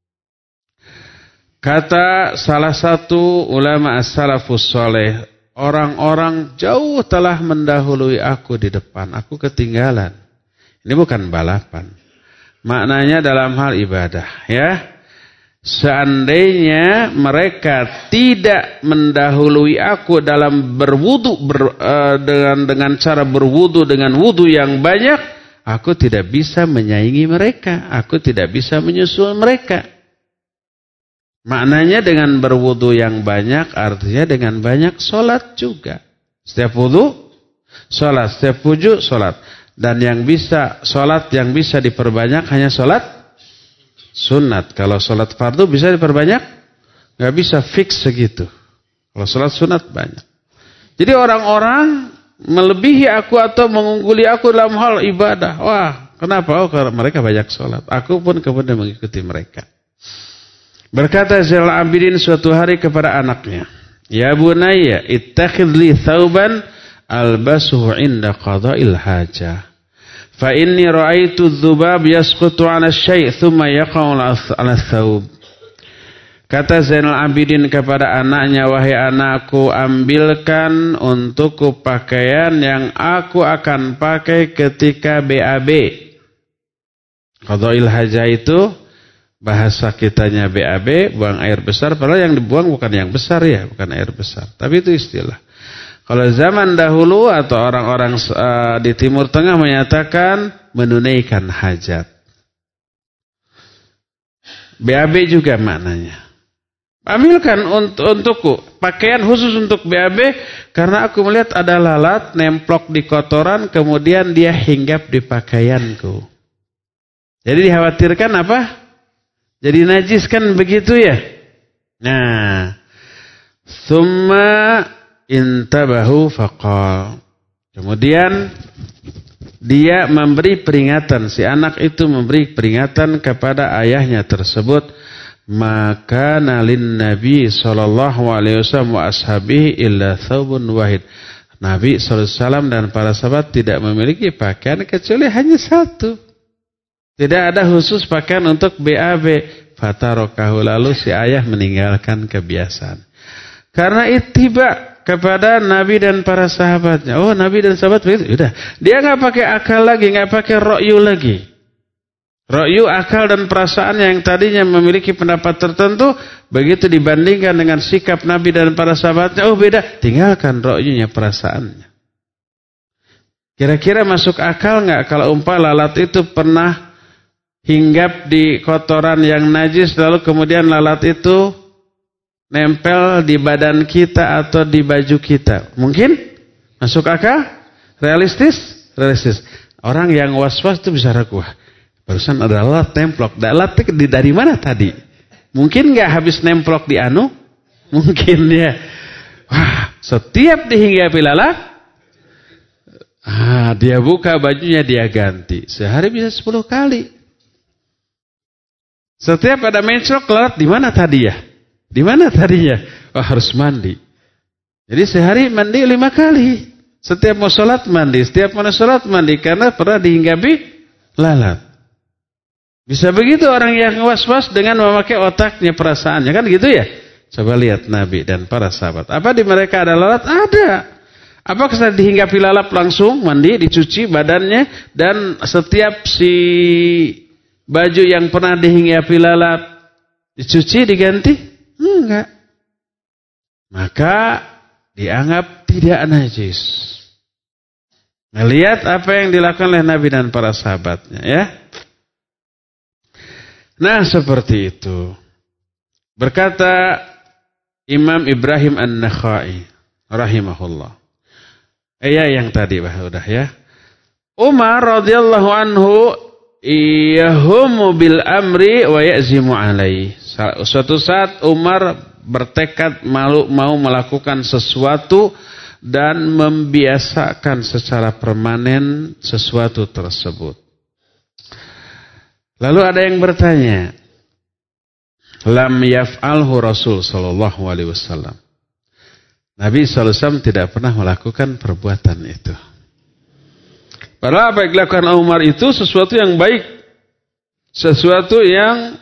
S2: Kata salah satu ulama as-salafus saleh, orang-orang jauh telah mendahului aku di depan, aku ketinggalan. Ini bukan balapan. Maknanya dalam hal ibadah, ya. Seandainya mereka tidak mendahului aku dalam berwudu ber, uh, dengan dengan cara berwudu dengan wudu yang banyak, aku tidak bisa menyaingi mereka, aku tidak bisa menyusul mereka. Maknanya dengan berwudu yang banyak artinya dengan banyak solat juga. Setiap wudu solat, setiap wudu solat. Dan yang bisa solat yang bisa diperbanyak hanya solat sunat. Kalau sholat fardu bisa diperbanyak? Gak bisa fix segitu. Kalau sholat sunat banyak. Jadi orang-orang melebihi aku atau mengungguli aku dalam hal ibadah. Wah, Kenapa? Oh, karena mereka banyak sholat. Aku pun kemudian mengikuti mereka. Berkata Zainal Abidin suatu hari kepada anaknya, ya bunayya, ittakhidh li thawban albasuhu inda qada'il hajah. Fa inni ra'aitu dzubab yasqutu 'ala asy-syai' thumma yaqa'u 'ala thawb. Kata Zainal Abidin kepada anaknya, wahai anakku, ambilkan untukku pakaian yang aku akan pakai ketika B A B. Qada'il hajah itu bahasa kitanya B A B, buang air besar, padahal yang dibuang bukan yang besar ya, bukan air besar. Tapi itu istilah. Kalau zaman dahulu atau orang-orang uh, di Timur Tengah menyatakan menunaikan hajat. B A B juga maknanya. Ambilkan untuk, untukku pakaian khusus untuk B A B karena aku melihat ada lalat nemplok di kotoran kemudian dia hinggap di pakaianku. Jadi dikhawatirkan apa? Jadi najis kan begitu ya? Nah, summa intabahu faqal. Kemudian dia memberi peringatan, si anak itu memberi peringatan kepada ayahnya tersebut, maka nalin Nabi sallallahu alaihi wasallam wa ashabihi illa thawbun wahid. Nabi sallallahu alaihi wasallam dan para sahabat tidak memiliki pakaian kecuali hanya satu. Tidak ada khusus pakaian untuk B A B. Fatarokahu, lalu si ayah meninggalkan kebiasaan. Karena ittiba kepada Nabi dan para sahabatnya. Oh, Nabi dan sahabat begitu. Udah, dia nggak pakai akal lagi, nggak pakai ra'yu lagi. Ra'yu, akal dan perasaan yang tadinya memiliki pendapat tertentu, begitu dibandingkan dengan sikap Nabi dan para sahabatnya, oh beda. Tinggalkan ra'yunya, perasaannya. Kira-kira masuk akal nggak kalau umpah lalat itu pernah hinggap di kotoran yang najis, lalu kemudian lalat itu nempel di badan kita atau di baju kita? Mungkin? Masuk akal? Realistis? Realistis. Orang yang was-was itu bisa ragu. Barusan ada lalat nemplok. Lalat dari mana tadi? Mungkin nggak habis nemplok di anu? Mungkin ya. Wah, setiap dihinggapi lalat, ah, dia buka bajunya, dia ganti. Sehari bisa sepuluh kali. Setiap ada mencok lalat, di mana tadi ya? Di mana tadinya? Oh, harus mandi. Jadi sehari mandi lima kali. Setiap mau sholat mandi. Setiap mau sholat mandi. Karena pernah dihinggapi lalat. Bisa begitu orang yang was-was dengan memakai otaknya, perasaannya. Kan gitu ya? Coba lihat Nabi dan para sahabat. Apa di mereka ada lalat? Ada. Apakah setelah dihinggapi lalat langsung mandi, dicuci badannya. Dan setiap si baju yang pernah dihinggapi lalat dicuci, diganti? Enggak. Maka dianggap tidak najis. Melihat apa yang dilakukan oleh Nabi dan para sahabatnya, ya. Nah, seperti itu. Berkata Imam Ibrahim An-Nakhai rahimahullah. Eh ya, yang tadi bah udah ya. Umar radhiyallahu anhu yahumu bil amri wa ya'zimu alaihi. Suatu saat Umar bertekad malu, mau melakukan sesuatu dan membiasakan secara permanen sesuatu tersebut. Lalu ada yang bertanya, lam yaf'alhu Rasul sallallahu alaihi wasallam. Nabi sallallahu alaihi wasallam tidak pernah melakukan perbuatan itu. Padahal apa yang dilakukan Umar itu sesuatu yang baik, sesuatu yang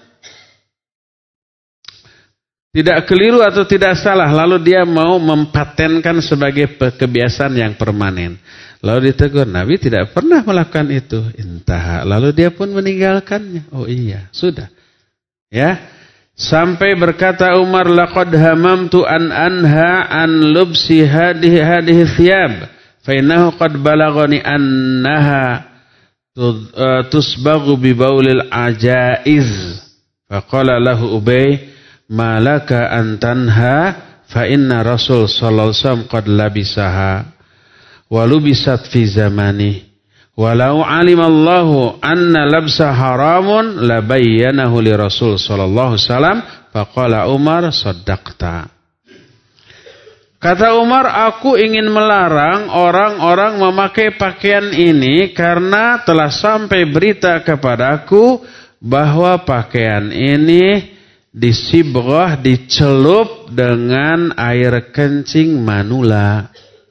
S2: tidak keliru atau tidak salah. Lalu dia mau mempatenkan sebagai kebiasaan yang permanen. Lalu ditegur, Nabi tidak pernah melakukan itu. Intah. Lalu dia pun meninggalkannya. Oh iya, sudah. Ya. Sampai berkata Umar, laqad hamamtu an anha an lubsi hadhihi hadhihi thiyab. Fa innahu qad balagani annaha tusbaghu bi baulil ajaiz. Fa qala lahu Ubay, ma laka an tanha fa inna Rasul sallallahu alaihi wasallam qad labisaha. Walubisat fi zamani walau alimallahu anna labsa haramun labayyanahu li Rasul sallallahu alaihi wasallam faqala Umar saddaqta. Kata Umar, aku ingin melarang orang-orang memakai pakaian ini karena telah sampai berita kepadaku bahwa pakaian ini disibghah, dicelup dengan air kencing manula.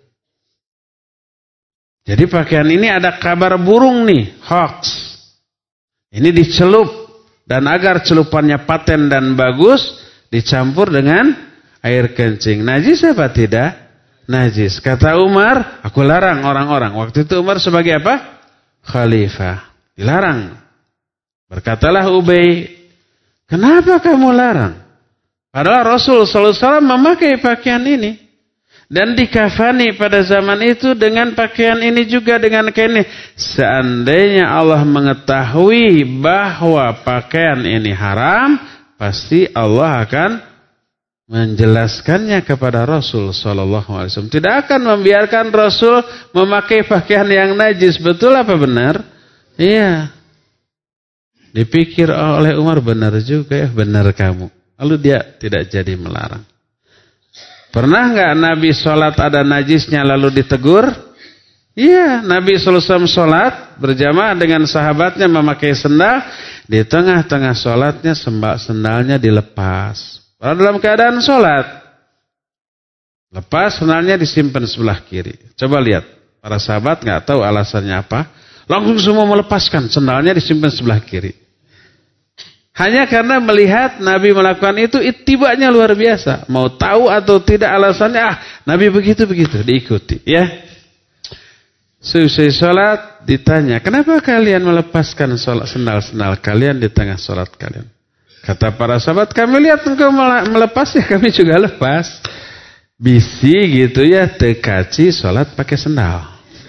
S2: Jadi pakaian ini ada kabar burung nih, hoax. Ini dicelup, dan agar celupannya paten dan bagus, dicampur dengan air kencing. Najis apa tidak? Najis. Kata Umar, aku larang orang-orang. Waktu itu Umar sebagai apa? Khalifah. Dilarang. Berkatalah Ubay, kenapa kamu larang? Padahal Rasul sallallahu alaihi wasallam memakai pakaian ini. Dan dikafani pada zaman itu dengan pakaian ini juga, dengan kain ini. Seandainya Allah mengetahui bahwa pakaian ini haram, pasti Allah akan menjelaskannya kepada Rasul sallallahu alaihi wasallam. Tidak akan membiarkan Rasul memakai pakaian yang najis. Betul apa benar? Iya. Dipikir oleh Umar, benar juga ya, benar kamu. Lalu dia tidak jadi melarang. Pernah enggak Nabi sholat ada najisnya lalu ditegur? Iya, Nabi sallallahu alaihi wasallam sholat berjamaah dengan sahabatnya memakai sendal. Di tengah-tengah sholatnya sendalnya dilepas. Kalau dalam keadaan sholat, lepas sendalnya disimpan sebelah kiri. Coba lihat, para sahabat nggak tahu alasannya apa, langsung semua melepaskan sendalnya disimpan sebelah kiri. Hanya karena melihat Nabi melakukan itu, ittiba'nya luar biasa. Mau tahu atau tidak alasannya, ah Nabi begitu-begitu, diikuti. Ya. Selesai sholat, ditanya, kenapa kalian melepaskan sendal-sendal kalian di tengah sholat kalian? Kata para sahabat, kami lihat engkau melepas ya kami juga lepas. Bisi gitu ya, tekaci sholat pakai sendal.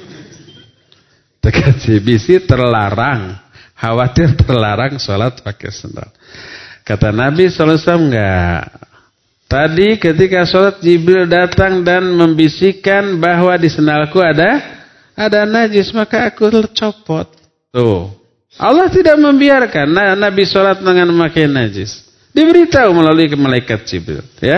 S2: Tekaci, bisi terlarang. Khawatir terlarang sholat pakai sendal. Kata Nabi sallallahu alaihi wasallam, enggak. Tadi ketika sholat Jibril datang dan membisikkan bahwa di sendalku ada ada najis, maka aku copot. Tuh. Allah tidak membiarkan Nabi sholat dengan memakai najis. Diberitahu melalui malaikat Jibril. Ya.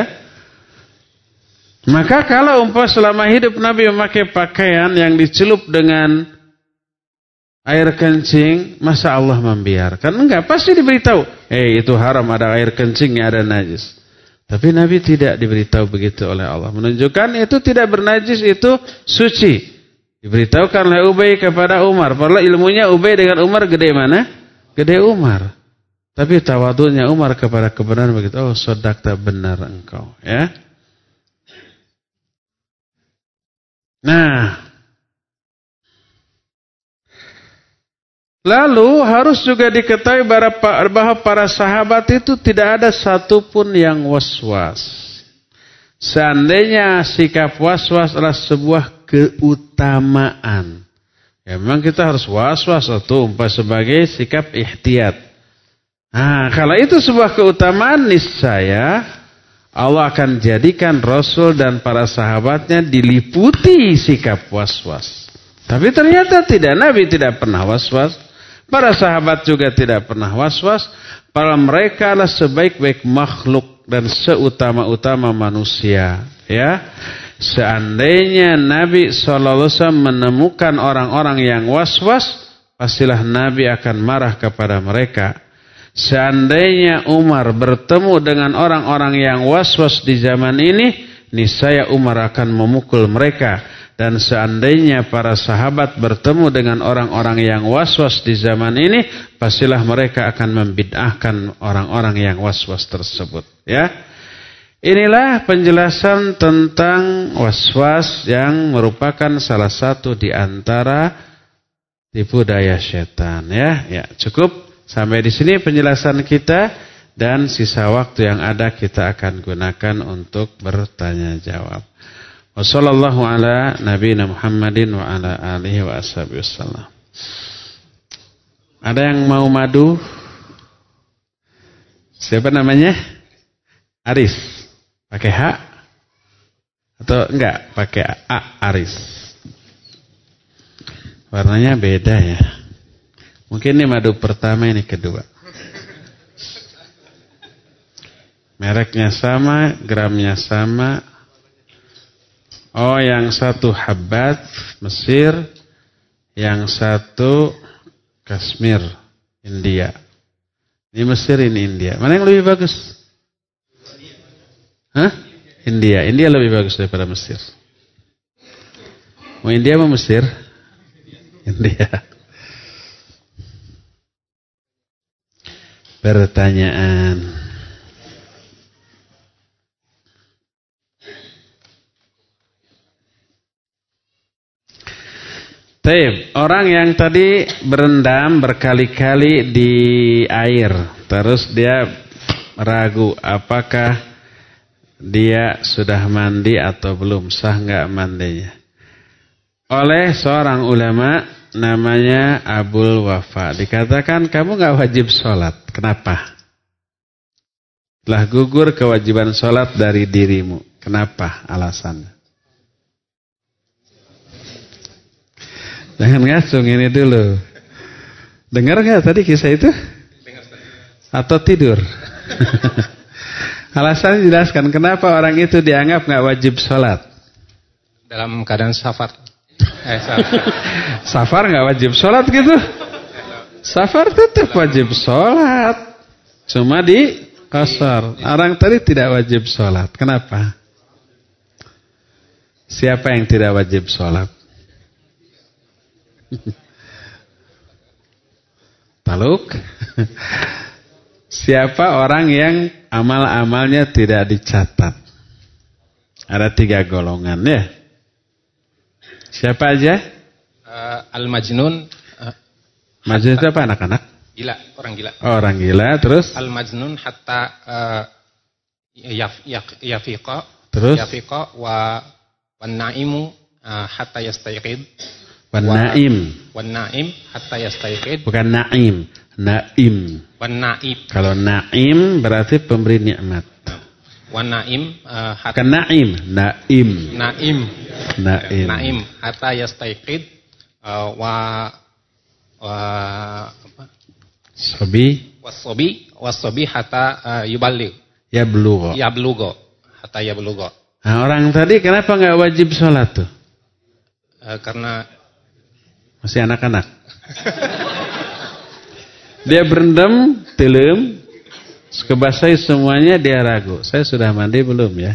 S2: Maka kalau umpama selama hidup Nabi memakai pakaian yang dicelup dengan air kencing, masa Allah membiarkan? Enggak, pasti diberitahu. Eh itu haram, ada air kencingnya, ada najis. Tapi Nabi tidak diberitahu begitu oleh Allah. Menunjukkan itu tidak bernajis, itu suci. Diberitahukan oleh Ubay kepada Umar. Padahal ilmunya Ubay dengan Umar gede mana? Gede Umar. Tapi tawadhunya Umar kepada kebenaran begitu. Oh, sodakta, benar engkau. Ya. Nah. Lalu harus juga diketahui bahwa para sahabat itu tidak ada satupun yang was-was. Seandainya sikap was-was adalah sebuah keutamaan, ya memang kita harus was-was atau umpah sebagai sikap ihtiyat. Nah, kalau itu sebuah keutamaan, niscaya Allah akan jadikan Rasul dan para sahabatnya diliputi sikap was-was. Tapi ternyata tidak, Nabi tidak pernah was-was, para sahabat juga tidak pernah was-was. Para mereka adalah sebaik-baik makhluk dan seutama-utama manusia, ya. Seandainya Nabi shallallahu alaihi wasallam menemukan orang-orang yang was-was, pastilah Nabi akan marah kepada mereka. Seandainya Umar bertemu dengan orang-orang yang was-was di zaman ini, niscaya Umar akan memukul mereka. Dan seandainya para sahabat bertemu dengan orang-orang yang was-was di zaman ini, pastilah mereka akan membid'ahkan orang-orang yang was-was tersebut. Ya. Inilah penjelasan tentang was-was yang merupakan salah satu di antara tipu daya setan. Ya, ya cukup sampai di sini penjelasan kita, dan sisa waktu yang ada kita akan gunakan untuk bertanya jawab. Wassallallahu ala nabiyina Muhammadin wa ala alihi wa ashabihi wasallam. Ada yang mau madu? Siapa namanya? Aris. Pakai H? Atau enggak? Pakai A, Aris. Warnanya beda ya. Mungkin ini madu pertama, ini kedua. Mereknya sama, gramnya sama. Oh, yang satu Habbat, Mesir, yang satu Kashmir, India. Ini Mesir, ini India. Mana yang lebih bagus? Hah? India. India lebih bagus daripada Mesir. Mau India mau Mesir? India. Pertanyaan. Taib, orang yang tadi berendam berkali-kali di air, terus dia ragu apakah dia sudah mandi atau belum, sah nggak mandinya? Oleh seorang ulama namanya Abul Wafa dikatakan kamu nggak wajib sholat. Kenapa? Telah gugur kewajiban sholat dari dirimu. Kenapa? Alasannya. Jangan ngasung ini dulu. Dengar nggak tadi kisah itu? Atau tidur? Alasan dijelaskan kenapa orang itu dianggap nggak wajib sholat.
S3: Dalam keadaan safar. Eh, safar.
S2: Safar nggak wajib sholat gitu? Safar tetap wajib sholat. Cuma di qasar. Orang tadi tidak wajib sholat. Kenapa? Siapa yang tidak wajib sholat? Taluk. Siapa orang yang amal-amalnya tidak dicatat? Ada tiga golongan ya. Siapa aja?
S3: Uh, Al-Majnun. Uh,
S2: Majnun itu apa? Anak-anak?
S3: Gila, orang gila.
S2: Oh, orang gila, terus?
S3: Al-Majnun hatta uh, yaf, yaf, yafiqa.
S2: Terus?
S3: Yafiqa wa wan naimu uh, hatta yastayqid.
S2: Wan naim.
S3: Wan naim hatta yastayqid.
S2: Bukan naim, naim.
S3: Wan naib.
S2: Kalau naim berarti pemberi nikmat.
S3: Wan naim uh, hatta
S2: Bukan naim, naim.
S3: Naim.
S2: Naim.
S3: Naim hatta yastayqid uh, wa wa apa?
S2: Sobi.
S3: Wasobi, wasobi hatta uh, yuballigh.
S2: Ya belugho.
S3: Ya belugho, hatta ya belugho.
S2: Nah, orang tadi kenapa nggak wajib sholat tuh?
S3: Uh, karena
S2: masih anak-anak. Dia berendam, tilem, kebasahi semuanya, dia ragu. Saya sudah mandi belum ya?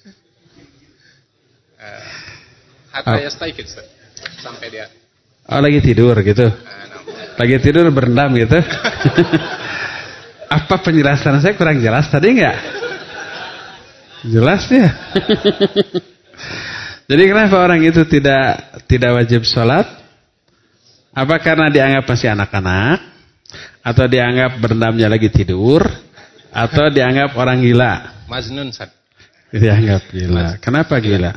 S3: Uh, hatta yastayqid sampai dia.
S2: Oh, lagi tidur gitu.
S3: Uh, no.
S2: Lagi tidur berendam gitu. Apa penjelasan saya kurang jelas tadi enggak? Jelas ya. Jadi kenapa orang itu tidak tidak wajib sholat? Apa karena dianggap masih anak-anak? Atau dianggap berendamnya lagi tidur? Atau dianggap orang gila?
S3: Majnun, Sad.
S2: Dianggap gila. Kenapa gila?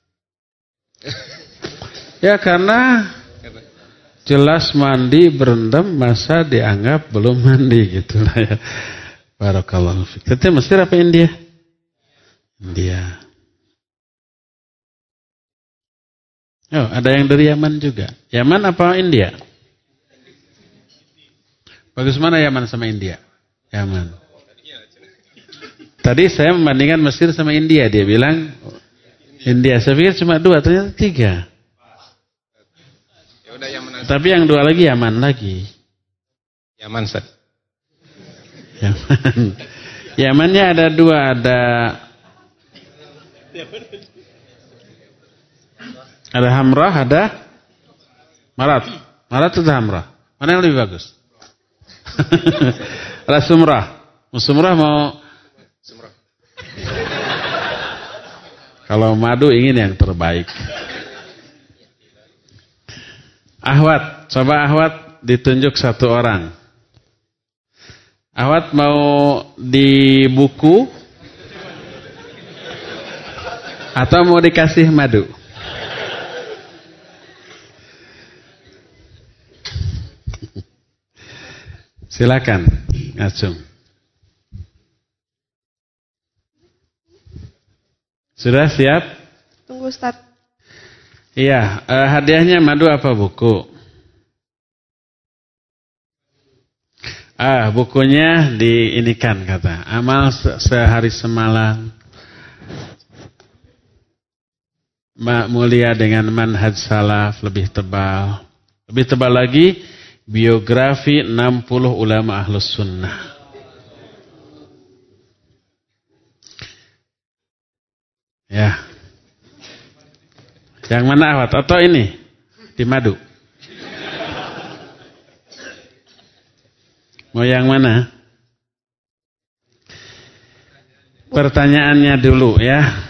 S2: Ya karena jelas mandi berendam masa dianggap belum mandi gitu lah ya. Barakallahu fiik. Itu Mesir apa India? India. Oh, ada yang dari Yaman juga. Yaman apa India? Bagus mana Yaman sama India? Yaman. Tadi saya membandingkan Mesir sama India. Dia bilang India. Saya pikir cuma dua, ternyata tiga. Tapi yang dua lagi Yaman lagi.
S3: Yaman, Sad.
S2: Yaman. Yamannya ada dua, ada ada Hamrah, ada Marat. Marat atau Hamrah? Mana yang lebih bagus? Ada Sumrah. Mau Sumrah mau
S3: Sumrah.
S2: Kalau madu ingin yang terbaik. Ahwat, coba Ahwat ditunjuk satu orang. Ahwat mau di buku atau mau dikasih madu? Silakan, Acung. Sudah siap?
S4: Tunggu Ustaz.
S2: Iya, eh, hadiahnya madu apa buku? Ah, bukunya diinikan kata. Amal se sehari semalam. mulia dengan manhaj salaf, lebih tebal. Lebih tebal lagi, biografi enam puluh ulama ahlus sunnah. Ya. Yang mana Ahwat? Atau ini? Di Madu? Mau yang mana? Pertanyaannya dulu ya.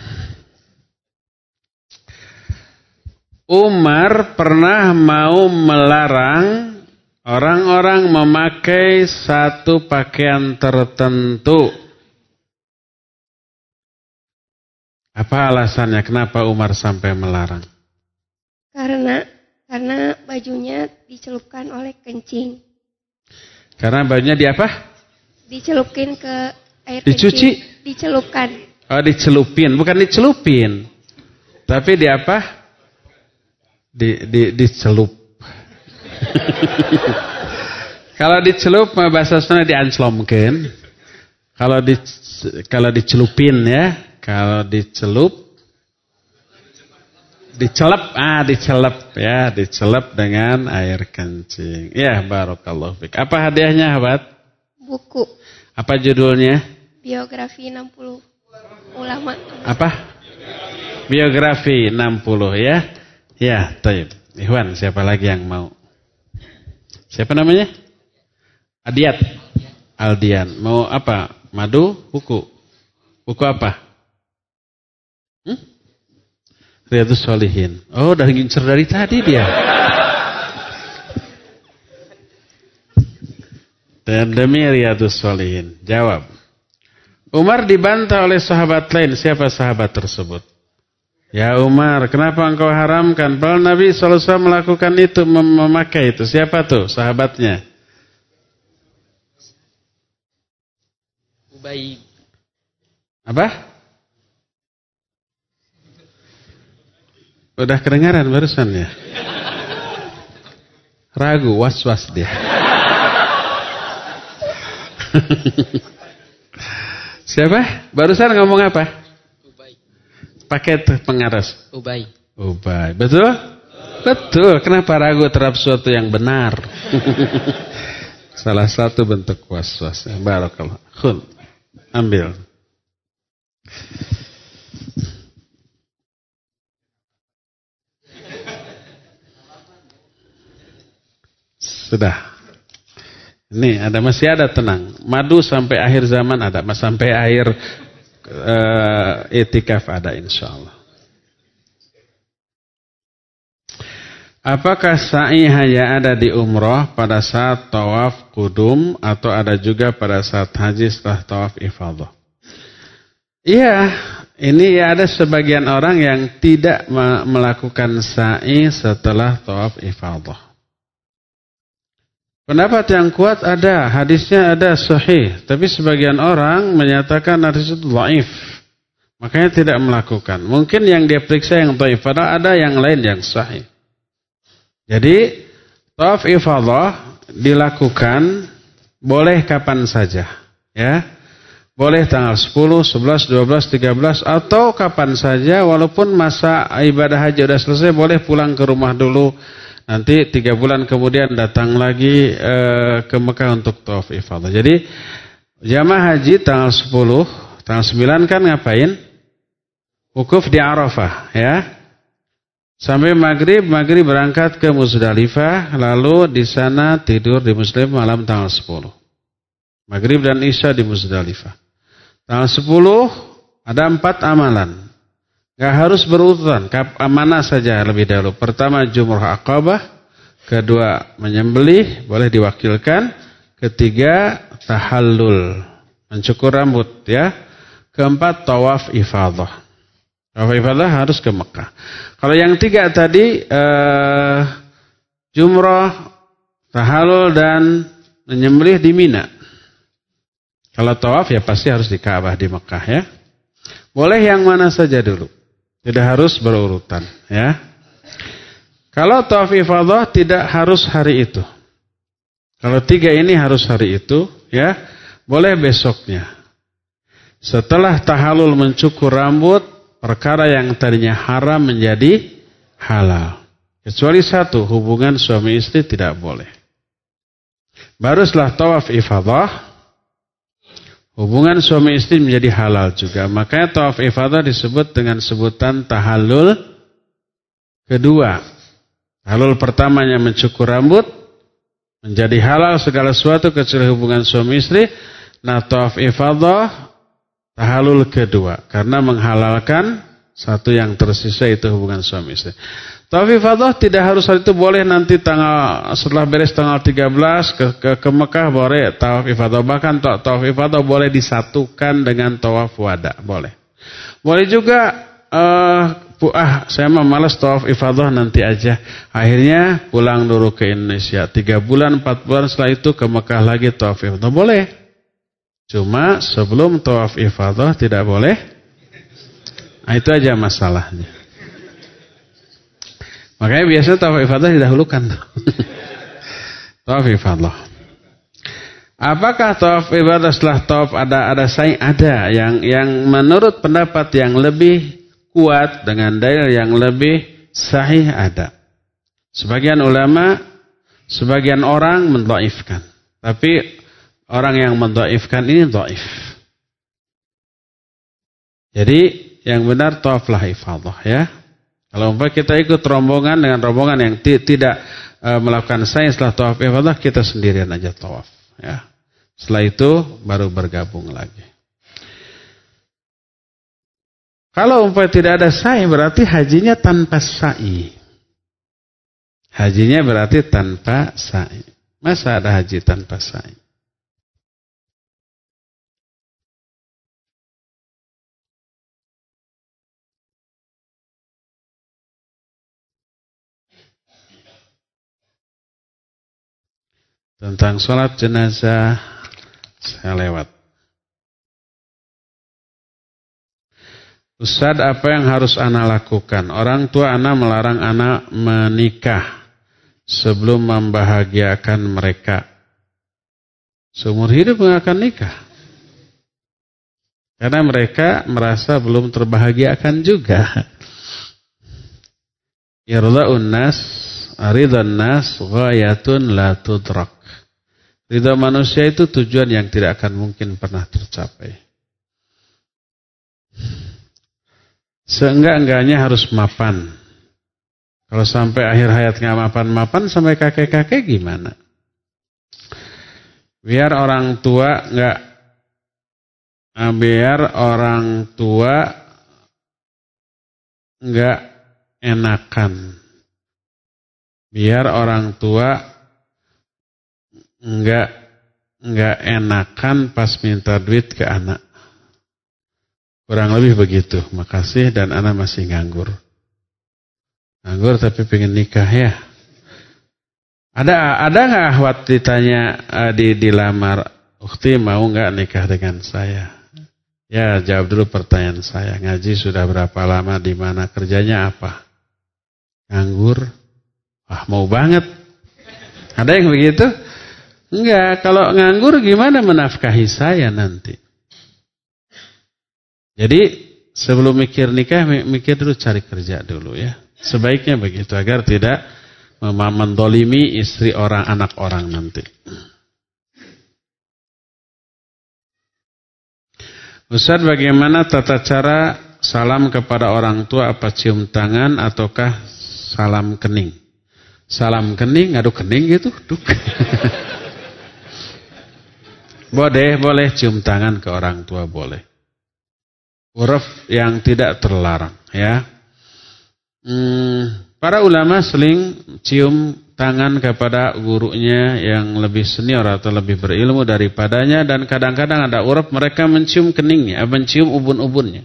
S2: Umar pernah mau melarang orang-orang memakai satu pakaian tertentu. Apa alasannya? Kenapa Umar sampai melarang?
S4: Karena karena bajunya dicelupkan oleh kencing.
S2: Karena bajunya di apa?
S4: Dicelupin ke air
S2: Dicuci?
S4: kencing. Dicelupkan.
S2: Oh, dicelupin, bukan dicelupin. Tapi di apa? Di di dicelup. Kalau dicelup bahasa Sunda dianclomkeun. Kalau di kalau dicelupin ya, kalau dicelup dicelep, ah dicelep ya, dicelep dengan air kencing. Ya, barakallahu fik. Apa hadiahnya, Ahwat?
S4: Buku.
S2: Apa judulnya?
S4: Biografi enam puluh ulama.
S2: Apa? Biografi enam puluh ya. Ya, taib. Ikhwan, siapa lagi yang mau? Siapa namanya? Adiat. Aldian. Mau apa? Madu? Buku. Buku apa? Hmm? Riyadhus Shalihin. Oh, udah ngincer dari tadi dia. Dan demi Riyadhus Shalihin. Jawab. Umar dibantah oleh sahabat lain. Siapa sahabat tersebut? Ya Umar, kenapa engkau haramkan? Padahal Nabi shallallahu alaihi wasallam melakukan itu, mem- memakai itu. Siapa tuh sahabatnya?
S3: Ubay.
S2: Apa? Udah kedengaran barusan ya? Ragu, was-was dia. Siapa? Barusan ngomong apa? Pakai pengaras.
S3: Ubay.
S2: Ubay. Betul? Betul. Kenapa ragu terhadap sesuatu yang benar? Salah satu bentuk was-was. Barakallah. Khun. Ambil. Sudah. Ini ada masih ada tenang. Madu sampai akhir zaman ada. Sampai akhir Uh, itikaf ada insyaallah. Apakah sa'i hanya ada di umrah pada saat tawaf kudum atau ada juga pada saat haji setelah tawaf ifadah? Iya, ini ada sebagian orang yang tidak melakukan sa'i setelah tawaf ifadah. Pendapat yang kuat ada, hadisnya ada sahih, tapi sebagian orang menyatakan hadis itu dhaif. Makanya tidak melakukan. Mungkin yang dia periksa yang dhaif, padahal ada yang lain yang sahih. Jadi, tawaf ifadah dilakukan boleh kapan saja, ya. Boleh tanggal sepuluh, sebelas, dua belas, tiga belas atau kapan saja walaupun masa ibadah haji sudah selesai boleh pulang ke rumah dulu. Nanti tiga bulan kemudian datang lagi e, ke Mekah untuk tawaf ifadah. Jadi jamaah haji tanggal sepuluh, tanggal sembilan kan ngapain? Wukuf di Arafah, ya. Sampai maghrib, maghrib berangkat ke Muzdalifah, lalu di sana tidur di Muzdalifah malam tanggal sepuluh. Maghrib dan Isya di Muzdalifah. Tanggal sepuluh ada empat amalan. Gak harus berurutan, mana saja lebih dahulu. Pertama Jumrah Aqabah, kedua menyembelih, boleh diwakilkan. Ketiga tahallul, mencukur rambut, ya. Keempat tawaf ifadah. Tawaf ifadah harus ke Mekah. Kalau yang tiga tadi eh, Jumrah, tahallul dan menyembelih di Mina. Kalau tawaf ya pasti harus di Ka'bah di Mekah, ya. Boleh yang mana saja dulu. Tidak harus berurutan, ya. Kalau tawaf ifadah tidak harus hari itu. Kalau tiga ini harus hari itu, ya. Boleh besoknya. Setelah tahallul mencukur rambut, perkara yang tadinya haram menjadi halal. Kecuali satu, hubungan suami istri tidak boleh. Baru setelah tawaf ifadah, hubungan suami istri menjadi halal juga. Makanya tawaf ifadah disebut dengan sebutan tahallul kedua. Tahallul pertamanya mencukur rambut, menjadi halal segala sesuatu kecuali hubungan suami istri. Nah, tawaf ifadah tahallul kedua karena menghalalkan satu yang tersisa, itu hubungan suami istri. Tawaf ifadah tidak harus hal itu, boleh nanti tanggal setelah beres tanggal tiga belas ke ke, ke Mekah boleh tawaf ifadah. Bahkan tawaf ifadah boleh disatukan dengan tawaf wada, boleh. Boleh juga uh, ah saya mah malas tawaf ifadah, nanti aja. Akhirnya pulang dulu ke Indonesia. Tiga bulan, empat bulan setelah itu ke Mekah lagi tawaf ifadah, boleh. Cuma sebelum tawaf ifadah tidak boleh. Nah, itu aja masalahnya. Makanya biasanya tawaf ifadah didahulukan. Tawaf ifadah. Apakah tawaf ibadah setelah tawaf ada ada sa'i? Ada yang yang menurut pendapat yang lebih kuat dengan dalil yang lebih sahih ada. Sebagian ulama, sebagian orang mendhaifkan. Tapi orang yang mendhaifkan ini dhaif. Jadi yang benar tawaflah ifadah ya. Kalau umpamanya kita ikut rombongan dengan rombongan yang tidak e, melakukan sa'i setelah tawaf ifadah, kita sendirian aja tawaf ya. Setelah itu baru bergabung lagi. Kalau umpamanya tidak ada sa'i, berarti hajinya tanpa sa'i. Hajinya berarti tanpa sa'i. Masa ada haji tanpa sa'i? Tentang sholat jenazah saya lewat. Ustaz, apa yang harus ana lakukan? Orang tua ana melarang ana menikah sebelum membahagiakan mereka. Seumur hidup nggak akan nikah. Karena mereka merasa belum terbahagiakan juga. Irda'un nas, ridhan nas, ghayatun la tudrak. Ridha manusia itu tujuan yang tidak akan mungkin pernah tercapai. Seenggak-enggaknya harus mapan. Kalau sampai akhir hayat nggak mapan-mapan, sampai kakek-kakek gimana? Biar orang tua nggak, biar orang tua nggak enakan. Biar orang tua Enggak enggak enakan pas minta duit ke anak. Kurang lebih begitu. Makasih dan anak masih nganggur. Nganggur tapi pengen nikah ya. Ada ada enggak akhwat ditanya uh, di dilamar, "Ukhti mau enggak nikah dengan saya?" Ya, jawab dulu pertanyaan saya. Ngaji sudah berapa lama, di mana, kerjanya apa? Nganggur. Wah, mau banget. Ada yang begitu? Enggak, kalau nganggur gimana menafkahi saya nanti? Jadi sebelum mikir nikah, mikir dulu cari kerja dulu ya. Sebaiknya begitu agar tidak mendolimi istri orang, anak orang nanti. Ustaz, bagaimana tata cara salam kepada orang tua? Apa cium tangan ataukah salam kening? Salam kening, aduh kening gitu, duk. Boleh, boleh cium tangan ke orang tua, boleh. Uruf yang tidak terlarang, ya. Hmm, para ulama sering cium tangan kepada gurunya yang lebih senior atau lebih berilmu daripadanya, dan kadang-kadang ada uruf mereka mencium keningnya, mencium ubun-ubunnya.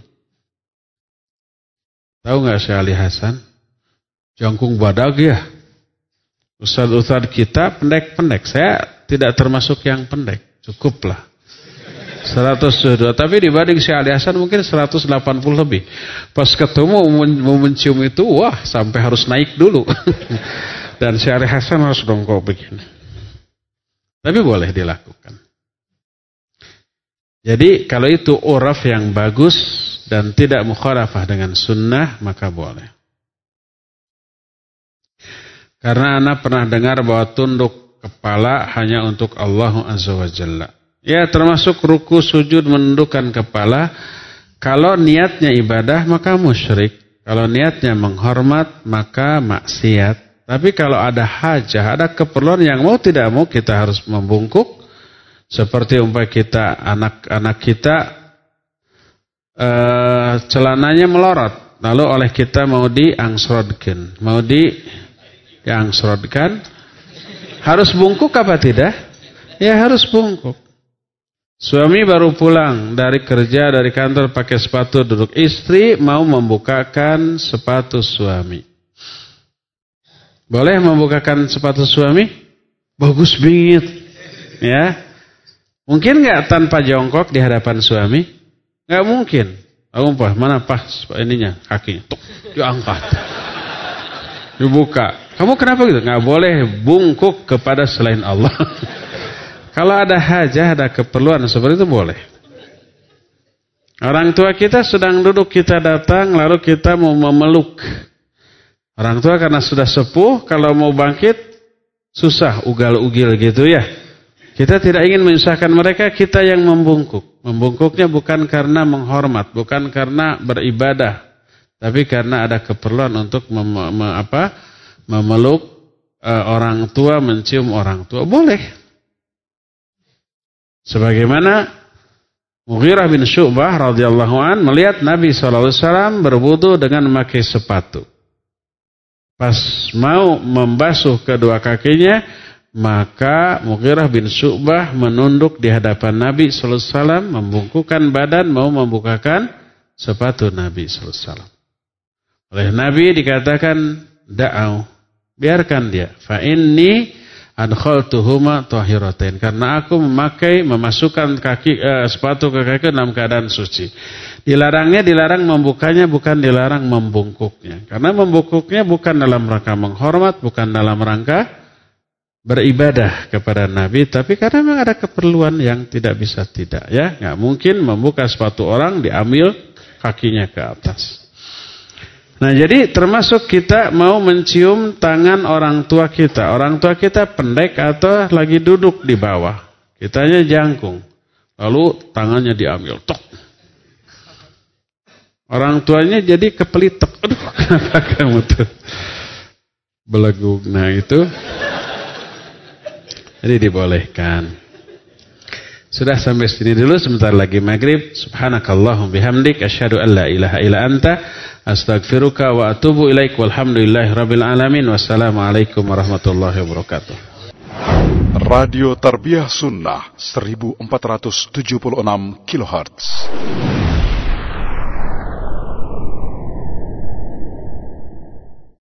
S2: Tahu nggak Syekh Ali Hasan? Jangkung badag ya. Ustaz-ustaz kita pendek-pendek. Saya tidak termasuk yang pendek. Cukuplah seratus dua, tapi dibanding Syekh Ali Hasan mungkin seratus delapan puluh lebih. Pas ketemu mau mencium itu, wah sampai harus naik dulu. Dan Syekh Ali Hasan harus dongkok begini. Tapi boleh dilakukan. Jadi kalau itu uraf yang bagus, dan tidak mukhalafah dengan sunnah, maka boleh. Karena ana pernah dengar bahwa tunduk kepala hanya untuk Allah Azza wa Jalla. Ya, termasuk ruku, sujud, menundukkan kepala. Kalau niatnya ibadah, maka musyrik. Kalau niatnya menghormat, maka maksiat. Tapi kalau ada hajah, ada keperluan yang mau tidak mau kita harus membungkuk. Seperti umpamanya kita, anak-anak kita, eh, celananya melorot. Lalu oleh kita mau diangsrodkan. Mau diangsrodkan. Harus bungkuk apa tidak? Ya harus bungkuk. Suami baru pulang dari kerja, dari kantor pakai sepatu duduk. Istri mau membukakan sepatu suami. Boleh membukakan sepatu suami? Bagus bingit. Ya. Mungkin nggak tanpa jongkok di hadapan suami? Nggak mungkin. Umpah, mana pas ininya, kaki. Tuk, diangkat. Dibuka. Kamu kenapa gitu? Nggak boleh bungkuk kepada selain Allah. Kalau ada hajah, ada keperluan seperti itu boleh. Orang tua kita sedang duduk, kita datang, lalu kita mau memeluk. Orang tua karena sudah sepuh, kalau mau bangkit, susah, ugal-ugil gitu ya. Kita tidak ingin menyusahkan mereka, kita yang membungkuk. Membungkuknya bukan karena menghormat, bukan karena beribadah. Tapi karena ada keperluan untuk mem- mem- apa, memeluk uh, orang tua, mencium orang tua. Boleh. Sebagaimana Mughirah bin Syu'bah radhiyallahu an melihat Nabi shallallahu alaihi wasallam berwudu dengan memakai sepatu. Pas mau membasuh kedua kakinya, maka Mughirah bin Syu'bah menunduk di hadapan Nabi shallallahu alaihi wasallam, membungkukkan badan mau membukakan sepatu Nabi shallallahu alaihi wasallam. Oleh Nabi dikatakan, da'au, biarkan dia. Fa inni adkhaltuhuma tahiratain, karena aku memakai memasukkan kaki eh, sepatu ke kaki dalam keadaan suci. Dilarangnya dilarang membukanya, bukan dilarang membungkuknya. Karena membungkuknya bukan dalam rangka menghormat, bukan dalam rangka beribadah kepada Nabi, tapi karena memang ada keperluan yang tidak bisa tidak, ya. Enggak mungkin membuka sepatu orang diambil kakinya ke atas. Nah, jadi termasuk kita mau mencium tangan orang tua kita. Orang tua kita pendek atau lagi duduk di bawah. Kitanya jangkung. Lalu tangannya diambil. Tok. Orang tuanya jadi kepelitek. Aduh, kenapa kamu tuh belegung. Nah, itu. Jadi dibolehkan. Sudah sampai sini dulu, sebentar lagi maghrib. Subhanakallahum bihamdik asyhadu an la ilaha illa anta astaghfiruka wa atubu ilaik. Walhamdulillahi rabbil alamin. Wassalamualaikum warahmatullahi wabarakatuh.
S1: Radio Tarbiyah Sunnah seribu empat ratus tujuh puluh enam kilohertz.